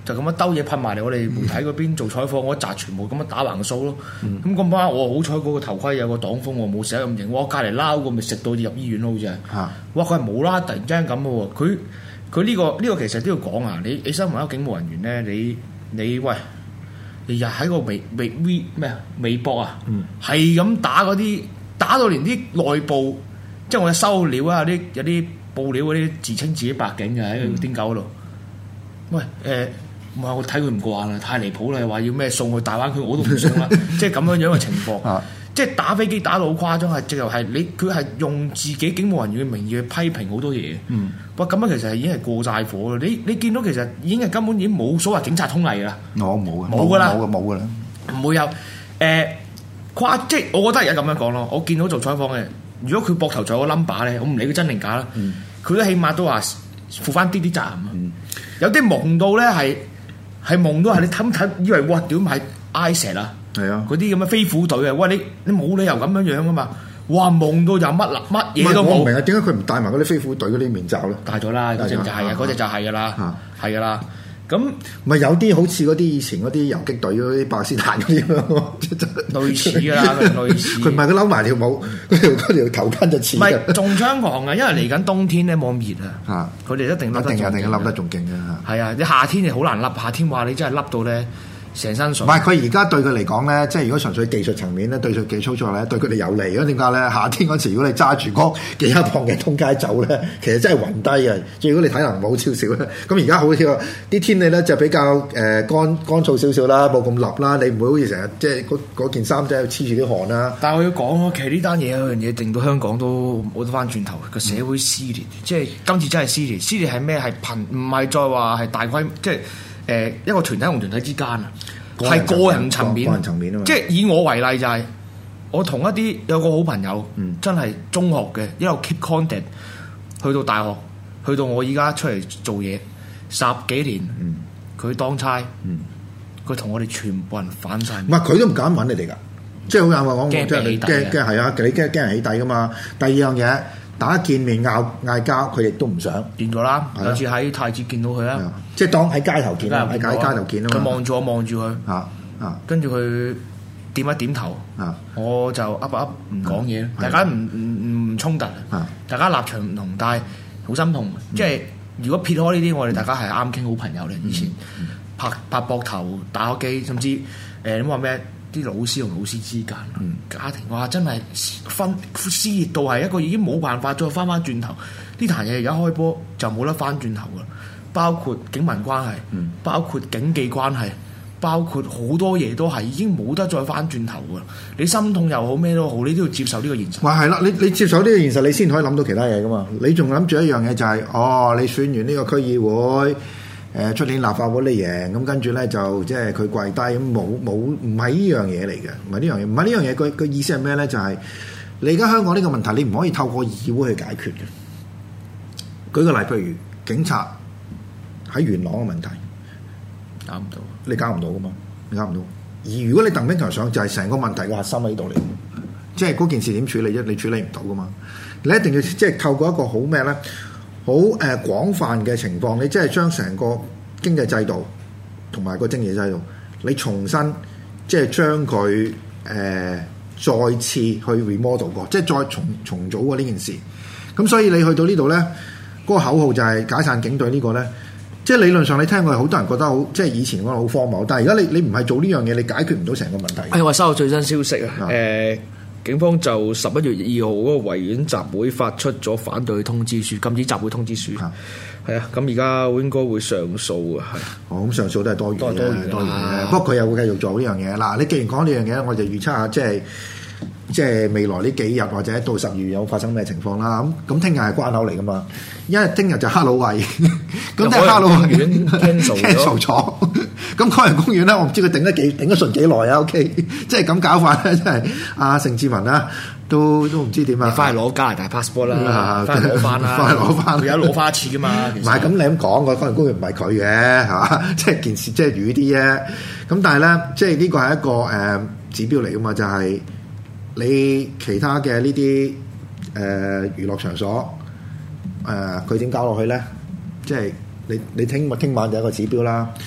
就咁樣兜嘢噴埋嚟我哋媒體嗰邊做採訪，我一紮全部咁樣打橫掃咯。咁嗰晚我好彩嗰個頭盔有個擋風，我冇寫咁型。我隔離撈個咪食到入醫院咯，好似係。哇！佢係冇啦，突然之間咁嘅喎。佢呢個其實都要講啊。你身為一個警務人員咧，你喂，你日喺個微博啊，係咁打嗰啲，打到連啲內部，即係我嘅收料啊，有啲報料嗰啲自稱自己白警嘅喺個癲狗嗰度。喂，我睇佢唔慣啦，太離譜啦！話要咩送去大灣區，我都唔送啦。即係咁樣嘅情況，即係打飛機打到好誇張，係直頭係佢係用自己警務人員嘅名義去批評好多嘢。哇！咁樣其實已經係過晒火啦。你見到其實已經係根本已經冇所謂警察通例啦。我冇噶啦，冇噶啦，唔會有即係我覺得而家咁樣講咯。我見到做採訪嘅，如果佢膊頭仲有個 number 咧，我唔理佢真定假啦。佢都起碼都話負翻啲責任。有啲蒙到咧係蒙到係你睇以為哇屌係 ISIS 啊，係啊，嗰啲咁嘅飛虎隊啊，喂你冇理由咁樣樣噶嘛，哇蒙到就乜嘢都冇。我唔明啊，點解佢唔戴埋嗰啲飛虎隊嗰啲面罩咧？戴咗啦，嗰隻就係啊，嗰隻就係噶啦，係噶啦。咁咪有啲好似嗰啲以前嗰啲遊擊隊嗰啲巴基斯坦嗰啲咯，類似㗎啦，類似。佢唔係佢摟埋條帽，嗰條頭巾就似。唔係仲猖狂嘅，因為嚟緊冬天咧冇咁熱啊。佢哋一定摟得摟得仲勁嘅嚇。係啊，你夏天你好難摟，夏天話你真係摟到咧成身水。唔係佢而家對佢嚟講咧，即係如果純粹技術層面咧，對佢技操作咧，對佢哋有利。因為點解咧？夏天嗰時如果你揸住嗰幾100磅嘅通街走咧，其實真係暈低嘅。如果你體能冇少少咧，咁而家好似啲天氣咧就比較乾燥少少啦，冇咁立啦。你唔會好似成日即係嗰件衫真係黐住啲汗啦。但係我要講其實呢單嘢有樣嘢令到香港都冇得翻轉頭，個社會撕裂，即係今次真係撕裂。撕裂係咩？係唔係再話係大規，即係一個團體同團體之間啊，係個人層面，即係以我為例就係、我同一啲有個好朋友，真係中學嘅一路 keep contact，去到大學，去到我依家出嚟做嘢10幾年，佢當差，佢同我哋全部人反晒。唔係佢都唔敢揾你哋㗎，即係好啱講，驚起底嘅，驚係啊，你驚人起底㗎嘛。第二樣嘢。大家見面嗌交，佢亦都唔想見咗啦。有次喺太子見到佢啦，即係當喺街頭見啦，喺街頭見啊嘛。佢望住我，望住佢，跟住佢點一點頭，我就噏噏唔講嘢。大家唔衝突，大家立場唔同，但係好心痛。即係如果撇開呢啲，我哋大家係啱傾好朋友咧。以前拍膊頭打個機，甚至你話咩？啲老師同老師之間，家庭哇真係撕裂到係一個已經冇辦法再翻轉頭。呢壇嘢而家開波就冇得翻轉頭噶，包括警民關係，包括警紀關係，包括好多嘢都係已經冇得再翻轉頭噶。你心痛又好咩都好，你都要接受呢個現實。哇係啦，你接受呢個現實，你先可以諗到其他嘢噶嘛。你仲諗住一樣嘢就係、你選完呢個區議會。出年立法會你贏，咁跟住咧就即係佢跪低咁，唔係呢樣嘢嚟嘅，唔係呢樣嘢，唔係呢樣嘢。佢意思係咩咧？就係、你而家香港呢個問題，你唔可以透過議會去解決嘅。舉個例，譬如警察喺元朗嘅問題，搞唔到，你搞唔到噶嘛？你搞唔到。而如果你鄧炳強上，就係成個問題嘅核心喺度嚟，即係嗰件事點處理啫？你處理唔到噶嘛？你一定要即係透過一個好咩咧？好廣泛嘅情況，你即係將成個經濟制度同埋個政治制度，你重新即係將佢再次去 remodel 過，即係再重組過呢件事。咁所以你去到呢度咧，嗰個口號就係解散警隊呢個咧，即係理論上你聽過好多人覺得好，即係以前嗰個好荒謬，但係而家你唔係做呢樣嘢，你解決唔到成個問題。我收到最新消息啊，警方就11月2號嗰個維園集會發出咗反對通知書，禁止集會通知書。係啊，咁而家應該會上訴啊。係。咁上訴都係多餘嘅。不過佢又會繼續做呢樣嘢。嗱，你既然講呢樣嘢，我就預測下，即係未來呢幾日或者到12月有發生咩情況啦。咁聽日係關口嚟噶嘛？因為聽日就哈魯維，咁即係哈魯維園 cancel 咗。咁海洋公園咧，我唔知佢頂得順幾耐啊 ？OK， 即係咁搞法咧，真係阿盛智文啦，都唔知點啊！翻去攞加拿大 passport 啦，翻去攞翻啦，翻去攞翻，佢有攞翻一次噶嘛？唔係咁你咁講，個海洋公園唔係佢嘅，係嘛？即係件事即係遠啲啫。咁但係咧，即係呢個係一個指標嚟噶嘛，就係、是、你其他嘅呢啲娛樂場所佢點搞落去咧？即係你聽晚就一個指標啦。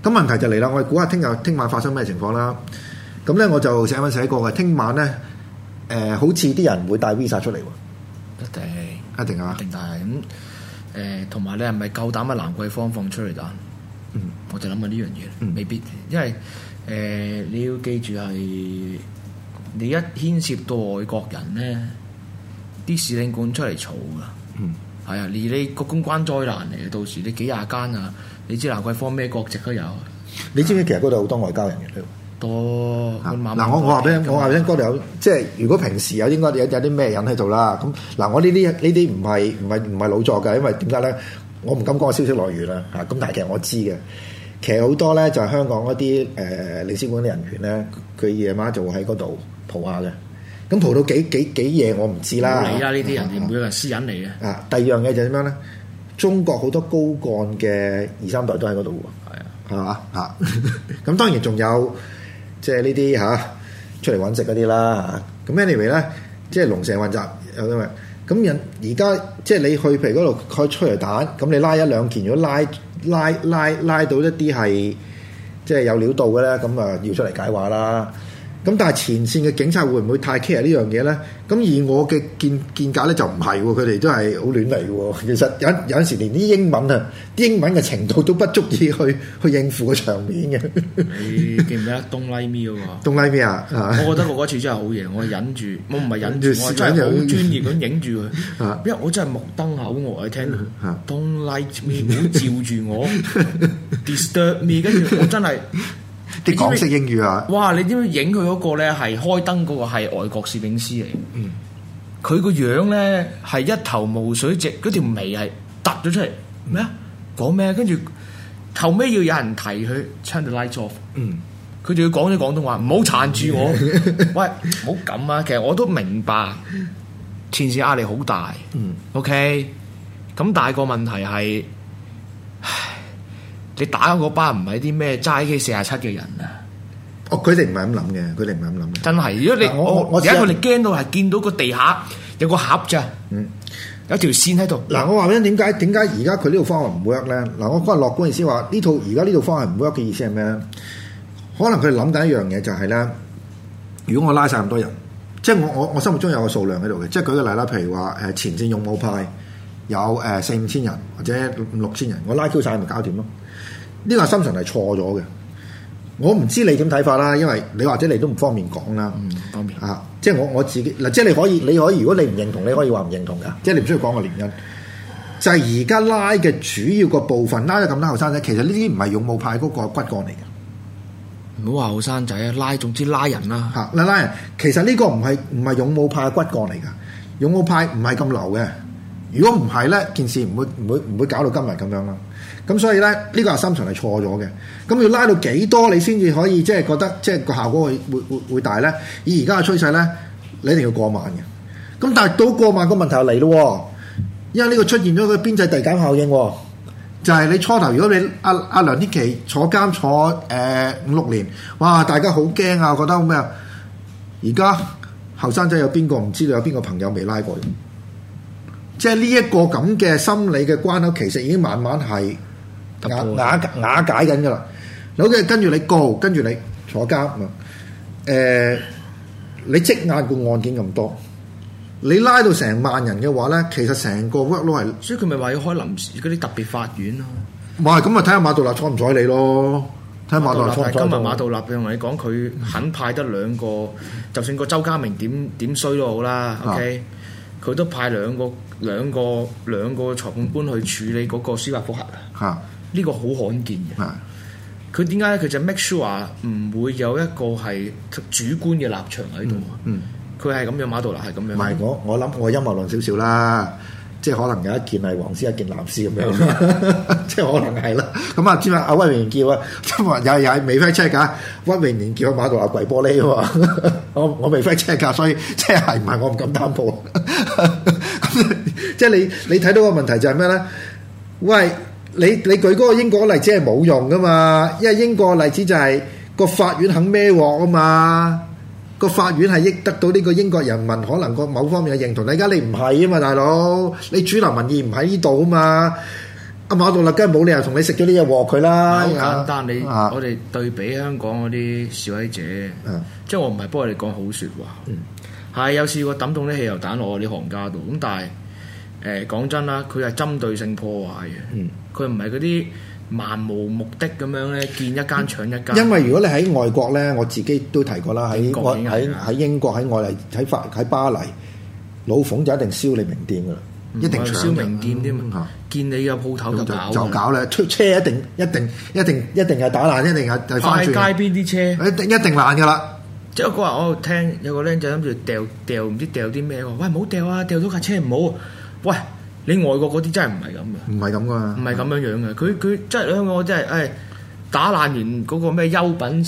咁問題就嚟啦，我哋估下聽晚發生咩情況啦。咁咧我就寫過嘅，聽晚咧好似啲人會帶 Visa 出嚟喎。一定啊！ 一定帶咁同埋你係咪夠膽喺蘭桂坊放出嚟彈？我就諗下呢樣嘢，未必，因為你要記住係你一牽涉到外國人咧，啲使領館出嚟嘈噶，係啊，你個公關災難嚟嘅，到時你幾廿間啊，你知蘭桂坊咩國籍都有。你知唔知其實嗰度好多外交人嘅？多嗱，我話俾你聽，嗰度有即係如果平時應該有啲咩人喺度啦。咁嗱，我呢啲唔係老作嘅，因為點解咧？我唔敢講個消息來源啦嚇。咁但係其實我知嘅，其實好多咧就係香港嗰啲領事館啲人員咧，佢夜晚就會喺嗰度蒲下嘅。咁蒲到幾夜我唔知啦。冇理啦，呢啲人哋每個人私隱嚟嘅。第二樣嘢就係點樣咧？中國好多高幹嘅二三代都喺嗰度喎。係啊，係嘛嚇？咁當然仲有。即係呢啲出嚟揾食嗰啲啦嚇，咁 anyway 咧，即係龍蛇混雜有啲咩？咁人而家即係你去譬如嗰度開催淚彈，咁你拉一兩件，如果拉到一啲係即係有料到嘅咧，咁啊要出嚟解話啦。咁但係前線嘅警察會唔會太 care 呢樣嘢咧？咁以我嘅見解咧就唔係喎，佢哋都係好亂嚟嘅喎。其實有陣時連啲英文嘅程度都不足以去應付個場面嘅。你記唔記得 Don't Like Me 嗰個？Don't Like Me 啊！我覺得我嗰次真係好嘢，我忍住，我唔係忍住，我真係好專業咁影住佢。因為我真係目瞪口呆聽到 Don't Like Me， 唔好照住我，disturb me， 跟住我真係。啲港式英語啊！哇！你知唔知影佢嗰個咧係開燈嗰個係外國攝影師嚟？佢個樣咧係一頭霧水直，嗰條眉係突咗出嚟。咩啊？講咩？跟住後尾要有人提佢 turn the lights off。佢仲要講咗廣東話，唔好纏住我。喂，唔好咁啊！其實我都明白前線壓力好大。OK，咁但係個問題係。你打嗰班唔係啲咩齋 AK-47嘅人啊！佢哋唔係咁諗嘅，真係。如果你我而家佢哋驚到係見到個地下有個盒咋，有條線喺度。嗱，我話俾你點解而家佢呢套方案唔 work 咧？嗱，我嗰日樂觀意思話呢套而家呢套方案唔 work 嘅意思係咩咧？可能佢哋諗緊一樣嘢就係咧，如果我拉晒咁多人，即係我心目中有個數量喺度嘅，即係舉個例啦，譬如話前線勇武派有4-5千人或者5-6千人，我拉 Q 晒咪搞掂咯。呢個assumption係錯咗嘅，我唔知你點睇法啦，因為你或者你都唔方便講啦。方便啊，即係我自己嗱，即係你可以，如果你唔認同，你可以話唔認同㗎，即係你唔需要講個原因。就係而家拉嘅主要個部分拉咗咁多後生仔，其實呢啲唔係勇武派嗰個骨幹嚟嘅。唔好話後生仔啊，總之拉人啦嚇，拉人。其實呢個唔係勇武派嘅骨幹嚟㗎，勇武派唔係咁流嘅。如果唔係咧，件事唔會搞到今日咁樣啦。咁所以咧，呢個assumption係錯咗嘅。咁要拉到幾多你先至可以即係覺得即係個效果會大咧？以而家嘅趨勢咧，你一定要過萬嘅。咁但係到過萬個問題就嚟咯，因為呢個出現咗個邊際遞減效應，就係你初頭如果你阿梁天琦坐監坐5-6年，哇！大家好驚啊，覺得好咩啊？而家後生仔有邊個唔知道有邊個朋友未拉過？即係呢一個咁嘅心理嘅關口，其實已經慢慢係瓦解緊㗎啦。好嘅，跟住你告，跟住你坐監。你積壓個案件咁多，你拉到成萬人嘅話咧，其實成個 workload 係，所以佢咪話要開臨時嗰啲特別法院咯。哇！咁啊，睇下馬道立睬唔睬你咯。睇下馬道立睬唔睬。今日馬道立同你講，佢肯派得2個，就算個周家明點衰都好啦。OK，佢都派兩個裁判官去處理嗰個司法覆核啊。呢個好罕見嘅。佢點解咧？佢就 make sure 唔會有一個係主觀嘅立場喺度。佢係咁樣，馬道立係咁樣。唔係我諗我陰謀論少少啦，即係可能有一件係黃絲，一件藍絲咁樣，即係可能係啦。咁啊，知嘛？阿屈榮叫啊，又係未 fact check 㗎。屈榮年叫馬道立跪玻璃啊嘛，我未 fact check 㗎，所以即係唔係我唔敢擔保。咁即係你睇到個問題就係咩咧？喂！你舉嗰個英國例子係冇用噶嘛，因為英國例子就係個法院肯孭鑊啊嘛，個法院係益得到呢個英國人民可能個某方面嘅認同。而家你唔係啊嘛，大佬，你主流民意唔喺呢度啊嘛， 阿馬杜勒根冇理由同你食咗呢隻鑊佢啦。 好簡單，我哋對比香港嗰啲示威者，即係我唔係幫佢哋講好説話，係有試過抌動啲汽油彈落我啲行家度，咁但係講真啦，佢係針對性破壞嘅，佢唔係嗰啲漫無目的咁樣咧，見一間搶一間。因為如果你喺外國咧，我自己都提過啦，喺英國喺外嚟喺巴黎，老馮就一定燒你名店噶啦。一定燒名店添嘛，見你有鋪頭就搞咧，出車一定係打爛，一定係翻轉。 街邊啲車一定爛噶啦。 即係嗰日我聽有個僆仔諗住掉唔知掉啲咩喎，喂唔好掉啊，掉到架車唔好。喂，你外國嗰啲真係唔係咁嘅， 唔係咁噶， 唔係咁樣樣嘅。佢真係香港真係打爛完嗰個咩優品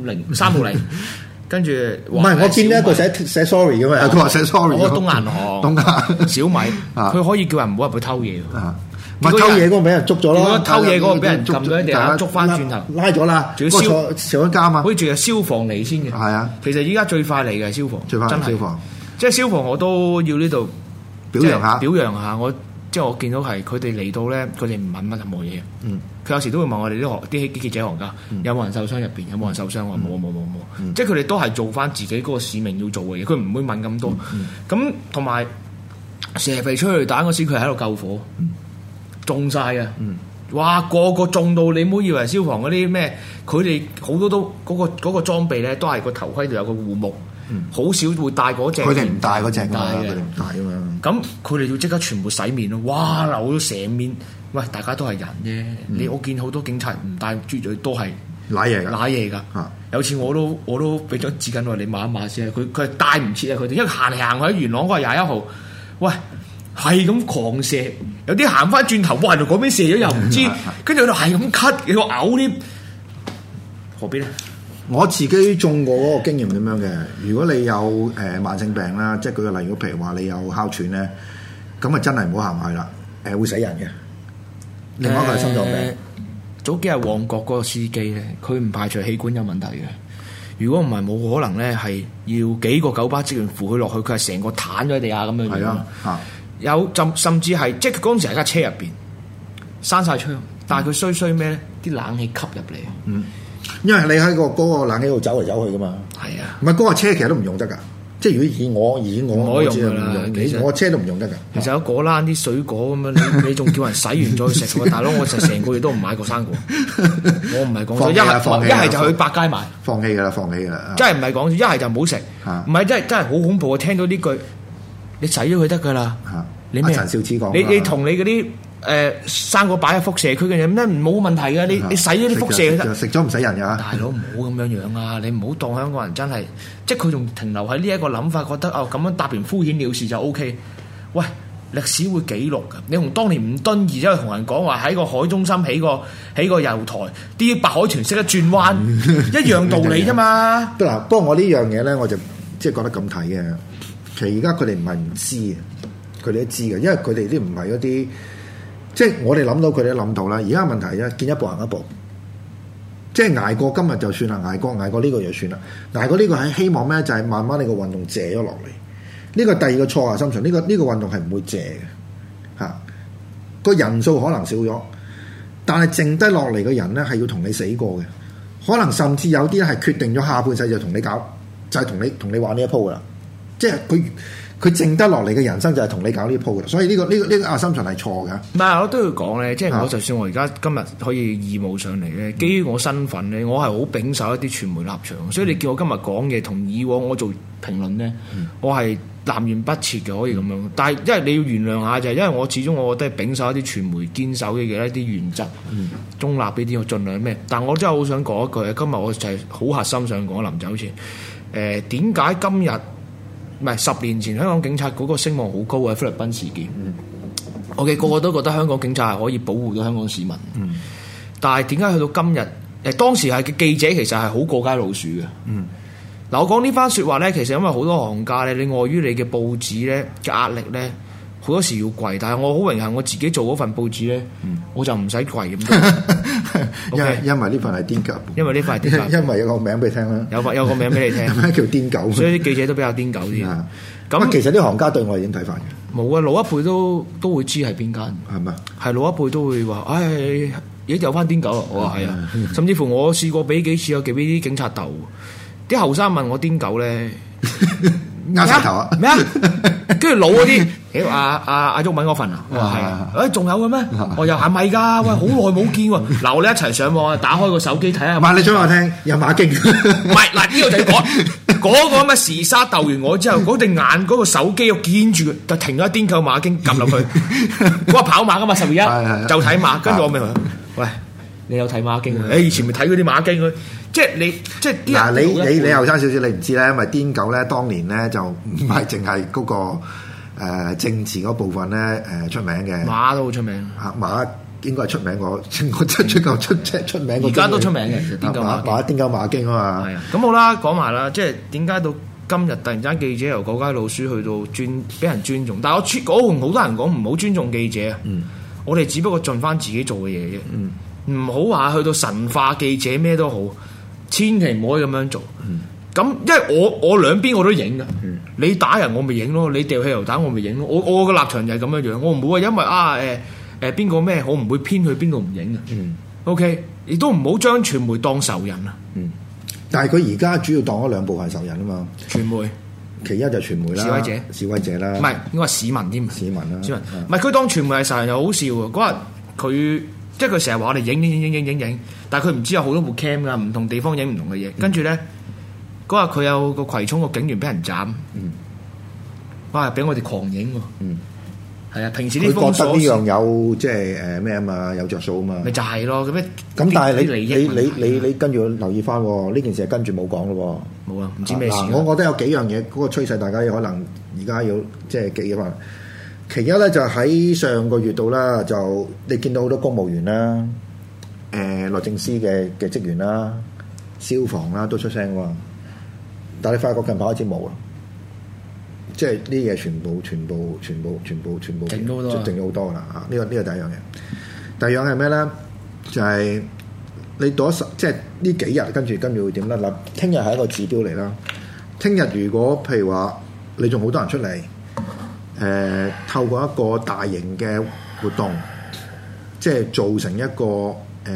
360。跟住唔係，我見到一個寫 sorry 嘅嘛，佢話寫 sorry。 我東銀行、小米，佢可以叫人唔好入去偷嘢。 唔係偷嘢嗰個俾人捉咗咯， 偷嘢嗰個俾人撳咗一地，捉翻轉頭拉咗啦，仲要坐咗監啊！ 好似仲有消防嚟先嘅。係啊，其實依家最快嚟嘅消防，真係消防。即係消防，我都要呢度表揚下我。即係我見到係佢哋嚟到咧，佢哋唔問乜任何嘢。佢有時都會問我哋啲記者行家有冇人受傷入邊，有冇人受傷？我話冇。即係佢哋都係做翻自己嗰個使命要做嘅嘢，佢唔會問咁多。咁同埋蛇肥催淚彈嗰時，佢喺度救火，中晒啊！哇，個個中到你唔好以為消防嗰啲咩，佢哋好多都嗰個裝備咧，都係個頭盔度有個護目。好少會戴嗰隻， 佢哋唔戴嗰隻㗎， 佢哋唔戴啊嘛。咁佢哋要即刻全部洗面咯，哇！流到成面，喂，大家都係人啫。我見好多警察唔戴豬嘴都係瀨嘢㗎。有次我都俾張紙巾話你抹一抹先，佢係戴唔切啊！佢哋因為行嚟行去喺元朗嗰個21號，喂，係咁狂射，有啲行翻轉頭，哇！原來嗰邊射咗又唔知，跟住佢係咁咳，有個嘔添，何必咧？ 我自己中過嗰個經驗咁樣嘅，如果你有慢性病啦，即係舉個例，如果譬如話你有哮喘咧，咁啊真係唔好行埋啦，會死人嘅。另外一個係心臟病。 早幾日旺角嗰個司機咧，佢唔排除氣管有問題嘅。如果唔係冇可能咧，係要幾個九巴職員扶佢落去，佢係成個攤咗喺地下咁樣。係啊，有甚至係即係佢嗰陣時喺架車入邊閂晒窗，但係佢衰咩咧？啲冷氣吸入嚟。 因為你喺嗰個冷氣度走嚟走去噶嘛，係啊，唔係嗰個車其實都唔用得噶，即係如果以我用㗎啦， 我車都唔用得噶。 其實有果欄啲水果咁樣，你仲叫人洗完再去食喎，大佬我就成個月都唔買過生果，我唔係講笑，一係就去百佳買， 放棄㗎啦， 真係唔係講笑，一係就唔好食，唔係真係好恐怖啊！聽到呢句，你洗咗佢得㗎啦，你咩？ 陳肇始講， 你同你嗰啲。生果擺喺輻射區嘅嘢，咁咧冇問題嘅。你洗咗啲輻射佢得， 食咗唔使人㗎。 大佬唔好咁樣樣啊！你唔好當香港人真係，即係佢仲停留喺呢一個諗法，覺得咁樣答完敷衍了事就 OK。喂，歷史會記錄㗎。你同當年吳敦義走去同人講話喺個海中心起個油台，啲白海豚識得轉彎，一樣道理啫嘛。 不過我呢樣嘢咧，我就即係覺得咁睇嘅。其實而家佢哋唔係唔知嘅，佢哋都知嘅，因為佢哋啲唔係嗰啲。即係我哋諗到，佢哋都諗到啦。而家問題啫，見一步行一步。即係捱過今日就算啦，捱過呢個就算啦。捱過呢個係希望咩？就係慢慢你個運動借咗落嚟。呢個第二個錯啊，心腸。呢個運動係唔會借嘅嚇。個人數可能少咗，但係剩低落嚟嘅人咧係要同你死過嘅。可能甚至有啲係決定咗下半世就同你搞，就係同你玩呢一鋪噶啦。即係佢剩得落嚟嘅人生就係同你搞呢鋪嘅，所以呢個assumption係錯嘅。 唔係，我都要講咧，即係我就算我而家今日可以義務上嚟咧，基於我身份咧，我係好秉守一啲傳媒立場，所以你叫我今日講嘢同以往我做評論咧，我係南轅北轍嘅，可以咁樣。但係因為你要原諒下就係，因為我始終我覺得係秉守一啲傳媒堅守嘅一啲原則，中立呢啲我盡量咩。但我真係好想講一句，今日我就係好核心想講臨走前，點解今日？唔係10年前香港警察嗰個聲望好高嘅菲律賓事件，我哋個個都覺得香港警察係可以保護到香港市民。但係點解去到今日？當時係嘅記者其實係好過街老鼠嘅。嗱，我講呢番説話咧，其實因為好多行家咧，你礙於你嘅報紙咧嘅壓力咧，好多時要跪。但係我好榮幸我自己做嗰份報紙咧，我就唔使跪咁多。 因為呢份係癲狗， 因為呢份係癲狗， 因為有個名俾你聽啦， 有個名俾你聽， 咩叫癲狗？ 所以啲記者都比較癲狗啲。 咁其實啲行家對我係點睇法嘅？ 冇啊，老一輩都會知係邊間， 係咪？ 係老一輩都會話，唉，而家有翻癲狗啦！我話係啊，甚至乎我試過俾幾次有幾啲警察鬥，啲後生問我癲狗咧， 啱晒頭啊！ 咩啊？跟住老嗰啲，屌阿毓民嗰份啊！我話係啊，誒仲有嘅咩？我又係咪㗎？喂，好耐冇見喎！嗱，我哋一齊上網啊，打開個手機睇下。 唔係你講我聽，有馬經。 唔係嗱，呢個就要講嗰個咁嘅時沙鬥完我之後，嗰隻眼嗰個手機我見住就停咗癲狗馬經撳落去。嗰個跑馬㗎嘛，11就睇馬，跟住我咪話：喂，你有睇馬經啊？誒，以前咪睇嗰啲馬經佢。即係你，即係啲人。 嗱，你後生少少，你唔知咧，因為癲狗咧，當年咧就唔係淨係嗰個政治嗰部分咧出名嘅。 馬都好出名。 啊，馬應該係出名過，我出名。 而家都出名嘅，其實癲狗馬經啊嘛。 係啊，咁好啦，講埋啦，即係點解到今日突然間記者由過街老鼠去到俾人尊重？但係我同好多人講唔好尊重記者啊。我哋只不過盡翻自己做嘅嘢啫。唔好話去到神化記者咩都好。千祈唔可以咁樣做，咁因為我兩邊我都影噶，你打人我咪影咯，你掉汽油彈我咪影咯，我個立場就係咁樣樣，我唔會話因為邊個咩，我唔會偏去邊度唔影嘅。OK， 亦都唔好將傳媒當仇人啊。 但係佢而家主要當咗兩部分仇人啊嘛， 傳媒， 其一就傳媒啦，示威者啦， 唔係應該係市民添， 市民啦， 唔係佢當傳媒係仇人又好笑喎，嗰日佢。即係佢成日話我哋影，但係佢唔知有好多部 cam 㗎，唔同地方影唔同嘅嘢。跟住咧，嗰日佢有個葵涌個警員俾人斬，哇！俾我哋狂影喎。係啊，平時啲封鎖。佢覺得呢樣有即係咩啊嘛，有着數啊嘛。 咪就係咯，咁但係你跟住留意翻呢件事係跟住冇講咯喎。 冇啊，唔知咩事。 我覺得有幾樣嘢嗰個趨勢，大家可能而家要即係記翻。其一咧就喺上個月度啦，就你見到好多公務員啦、律政司嘅職員啦、消防啦都出聲喎，但係你發覺近排開始冇啦，即係呢啲嘢全部靜咗好多啦嚇！呢個第一樣嘢。第二樣係咩咧？就係你攞即係呢幾日跟住會點咧？嗱，聽日係一個指標嚟啦。聽日如果譬如話你仲好多人出嚟。透過一個大型嘅活動，即係造成一個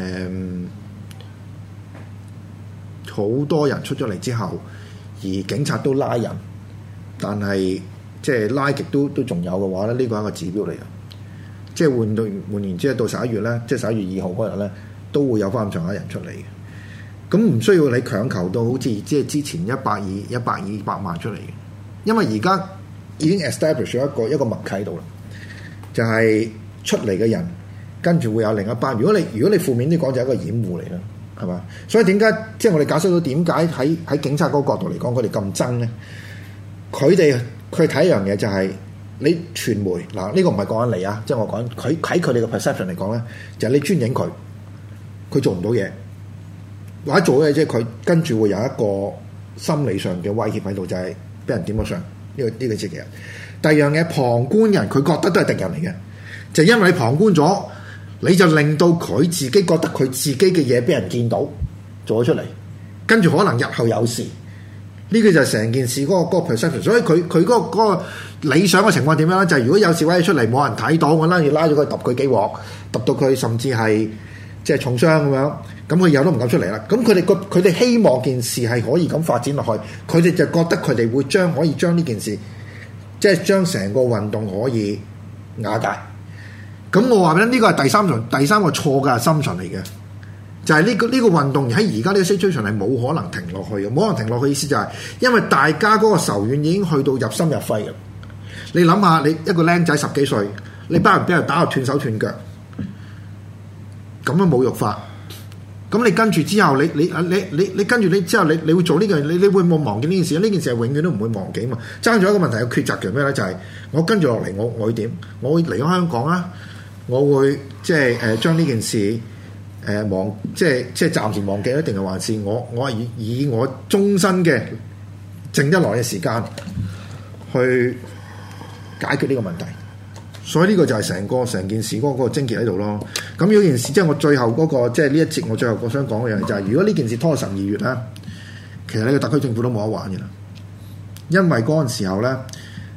好多人出咗嚟之後，而警察都拉人，但係即係拉極都仲有嘅話咧，呢個係一個指標嚟嘅。即係換言之，到11月咧，即係11月2號嗰日咧，都會有翻咁上下人出嚟嘅。咁唔需要你強求到好似即係之前120-200萬出嚟嘅，因為而家。已經 establish 咗一個默契度啦，就係出嚟嘅人跟住會有另一班。如果你負面啲講，就係一個掩護嚟啦，係嘛？所以點解即係我哋解釋到點解喺警察嗰個角度嚟講，佢哋咁憎咧？佢睇一樣嘢就係你傳媒嗱，呢個唔係講緊你啊，即係我講佢喺佢哋嘅 perception 嚟講咧，就係你專影佢做唔到嘢，或者做嘅嘢即係佢跟住會有一個心理上嘅威脅喺度，就係俾人點咗上。呢個自己人。第二樣嘢，旁觀人佢覺得都係敵人嚟嘅，就因為你旁觀咗，你就令到佢自己覺得佢自己嘅嘢俾人見到做咗出嚟，跟住可能日後有事。呢個就係成件事嗰個 perception。所以佢嗰個理想嘅情況點樣咧？就係如果有示威出嚟冇人睇到，我拉咗佢揼佢幾鑊，揼到佢甚至係即係重傷咁樣，咁佢以後都唔敢出嚟啦。咁佢哋希望件事係可以咁發展落去，佢哋就覺得佢哋會可以將呢件事，即係將成個運動可以瓦解。咁我話俾你聽，呢個係第三個錯嘅心情嚟嘅，就係呢個運動喺而家呢個 situation 係冇可能停落去嘅，冇可能停落去意思就係因為大家嗰個仇怨已經去到入心入肺嘅。你諗下，你一個僆仔10幾歲，你俾人打到斷手斷腳，咁樣侮辱法，咁你跟住之後，你跟住之後，你會做呢樣，你會冇忘記呢件事？呢件事係永遠都唔會忘記嘛。爭咗一個問題嘅抉擇嘅咩咧？就係我跟住落嚟，我會點？我會離開香港啊！我會即係將呢件事即係暫時忘記一定係還是我係以我終身嘅剩得來嘅時間去解決呢個問題。所以呢個就係成件事嗰個症結喺度咯。咁呢件事即係我最後嗰個即係呢一節我最後我想講嘅嘢就係，如果呢件事拖到12月咧，其實呢個特區政府都冇得玩嘅啦。因為嗰陣時候咧，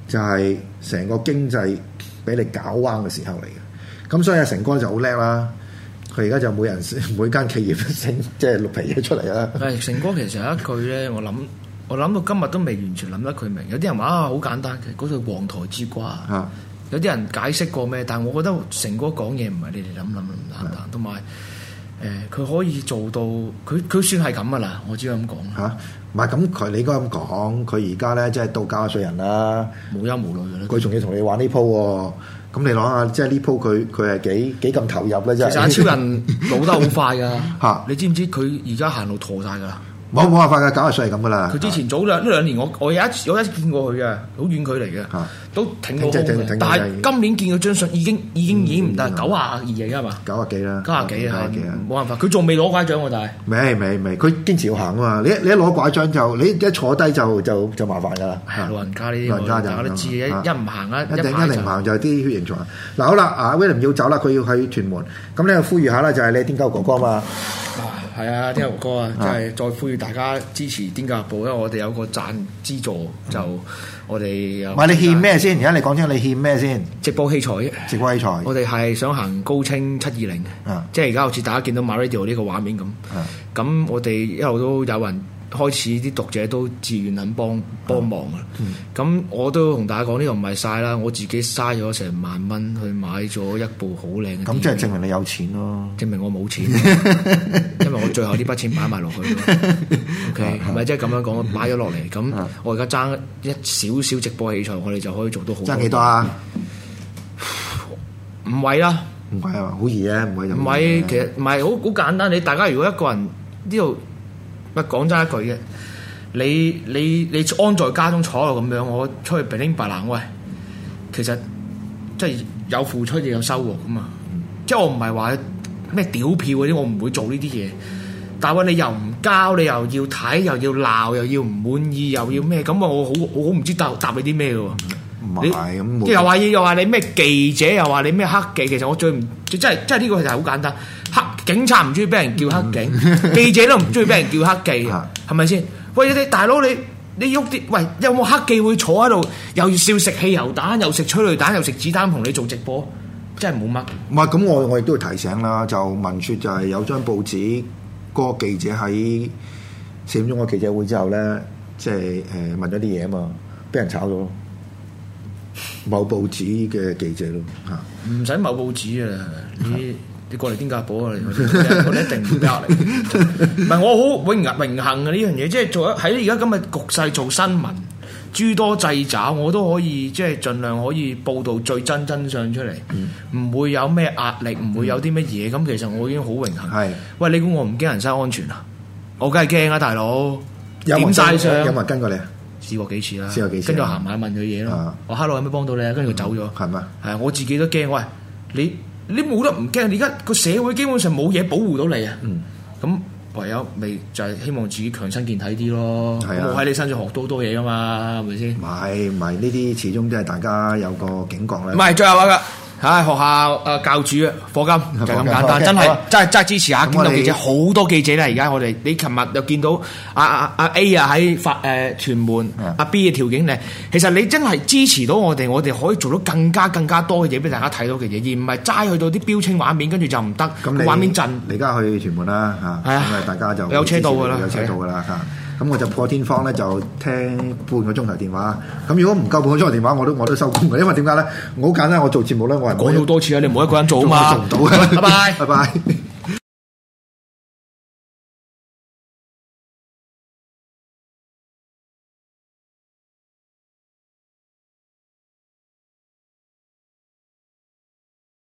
就係成個經濟俾你搞彎嘅時候嚟嘅。咁所以阿成哥就好叻啦。佢而家就每間企業整即係綠皮嘢出嚟啦。 成哥其實有一句咧，我諗到今日都未完全諗得佢明。有啲人話好簡單嘅，嗰條黃台之瓜。 啊， 有啲人解釋過咩？但係我覺得成哥講嘢唔係你哋諗咁簡單，同埋佢可以做到，佢算係咁噶啦。我只係咁講嚇，唔係咁佢你應該咁講。佢而家咧即係到交稅人啦， 無憂無慮嘅啦。 佢仲要同你玩呢鋪喎。咁你諗下，即係呢鋪佢係幾咁投入咧？真係。 其實阿超人老得好快㗎嚇， 你知唔知佢而家行路陀晒㗎啦？ 冇辦法㗎，搞下稅係咁㗎啦。 佢之前早呢兩年我有一次見過佢嘅，好遠距離嘅，都挺到空嘅。但係今年見佢張相已經唔得，92而家係嘛 ？90幾啦 ，90幾啊，冇辦法，佢仲未攞拐杖喎，但係未，佢堅持要行啊嘛！你一攞拐杖就你一坐低就麻煩㗎啦。 係老人家呢啲，老人家大家都知一唔行啊， 一唔行就係啲血型錯。嗱好啦，阿 William 要走啦，佢要去屯門，咁你又呼籲下啦，就係你癲狗哥哥嘛。 係啊，癲狗哥哥啊，即係再呼籲大家支持癲狗日報，因為我哋有個贊資助，就我哋有。唔係你欠咩先？而家你講清你欠咩先？ 直播器材。我哋係想行高清720，即係而家好似大家見到 MyRadio 呢個畫面咁。咁我哋一路都有人開始啲讀者都自願肯幫忙啊。咁我都同大家講呢個唔係晒啦，我自己嘥咗成1萬蚊去買咗一部好靚嘅。 咁即係證明你有錢咯， 證明我冇錢，因為我最後呢筆錢擺埋落去。OK，係咪即係咁樣講？擺咗落嚟，咁我而家爭一少少直播器材，我哋就可以做到好。 爭幾多啊 ？5位啦， 唔係啊，好易啊，唔係就唔係。其實唔係好簡單。你大家如果一個人呢度，講真一句嘅，你安在家中坐喺度咁樣，我出去白拎白冷喂，其實即係有付出亦有收穫噶嘛。即係我唔係話咩屌票嗰啲，我唔會做呢啲嘢。但係你又唔交，你又要睇，又要鬧，又要唔滿意，又要咩？咁我好唔知答你啲咩嘅喎。 唔係咁， 又話你咩記者，又話你咩黑記。其實我最唔即係呢個就係好簡單。警察唔中意俾人叫黑警，記者都唔中意俾人叫黑記，係咪先？喂，你大佬你喐啲，喂，有冇黑記會坐喺度又要食汽油彈，又食催淚彈，又食子彈同你做直播？真係冇乜。 唔係咁，我亦都要提醒啦。就聞說就係有張報紙，嗰個記者喺4點鐘個記者會之後咧，即係問咗啲嘢啊嘛，俾人炒咗。某報紙嘅記者咯嚇，唔使某報紙啊！你過嚟癲狗日報啊！我哋一定唔交你。唔係我好榮幸啊！呢樣嘢即係做喺而家咁嘅局勢做新聞，諸多掣肘，我都可以即係盡量可以報導最真相出嚟，唔會有咩壓力，唔會有啲乜嘢。咁其實我已經好榮幸。係，喂，你估我唔驚人身安全啊？我梗係驚啊，大佬！點晒相？ 有冇人跟過你啊？ 試過幾次啦， 跟住行埋問佢嘢咯。我 hello 有咩幫到你啊？跟住佢走咗。 係咪？ 係啊，我自己都驚。喂，你冇得唔驚？你而家個社會基本上冇嘢保護到你啊。咁唯有咪就係希望自己強身健體啲咯。係啊，我喺你身上學到好多嘢噶嘛，係咪先？唔係呢啲始終都係大家有個警覺咧。唔係最後一個。唉，學校教主啊，課金就咁簡單，真係支持下。見到記者好多記者咧，而家我哋你琴日又見到阿 A 啊喺屯門，阿 B 嘅條件咧，其實你真係支持到我哋可以做到更加多嘅嘢俾大家睇到嘅嘢，而唔係齋去到啲標清畫面，跟住就唔得。咁畫面震，你而家去屯門啦嚇，咁啊大家就有車到㗎啦，嚇。咁我就破天荒咧就聽半個鐘頭電話，咁如果唔夠半個鐘頭電話，我都收工嘅，因為點解咧？我好簡單，我做節目咧，我係講好多次啊，你唔好一個人做啊嘛，做唔到嘅。拜拜，拜拜。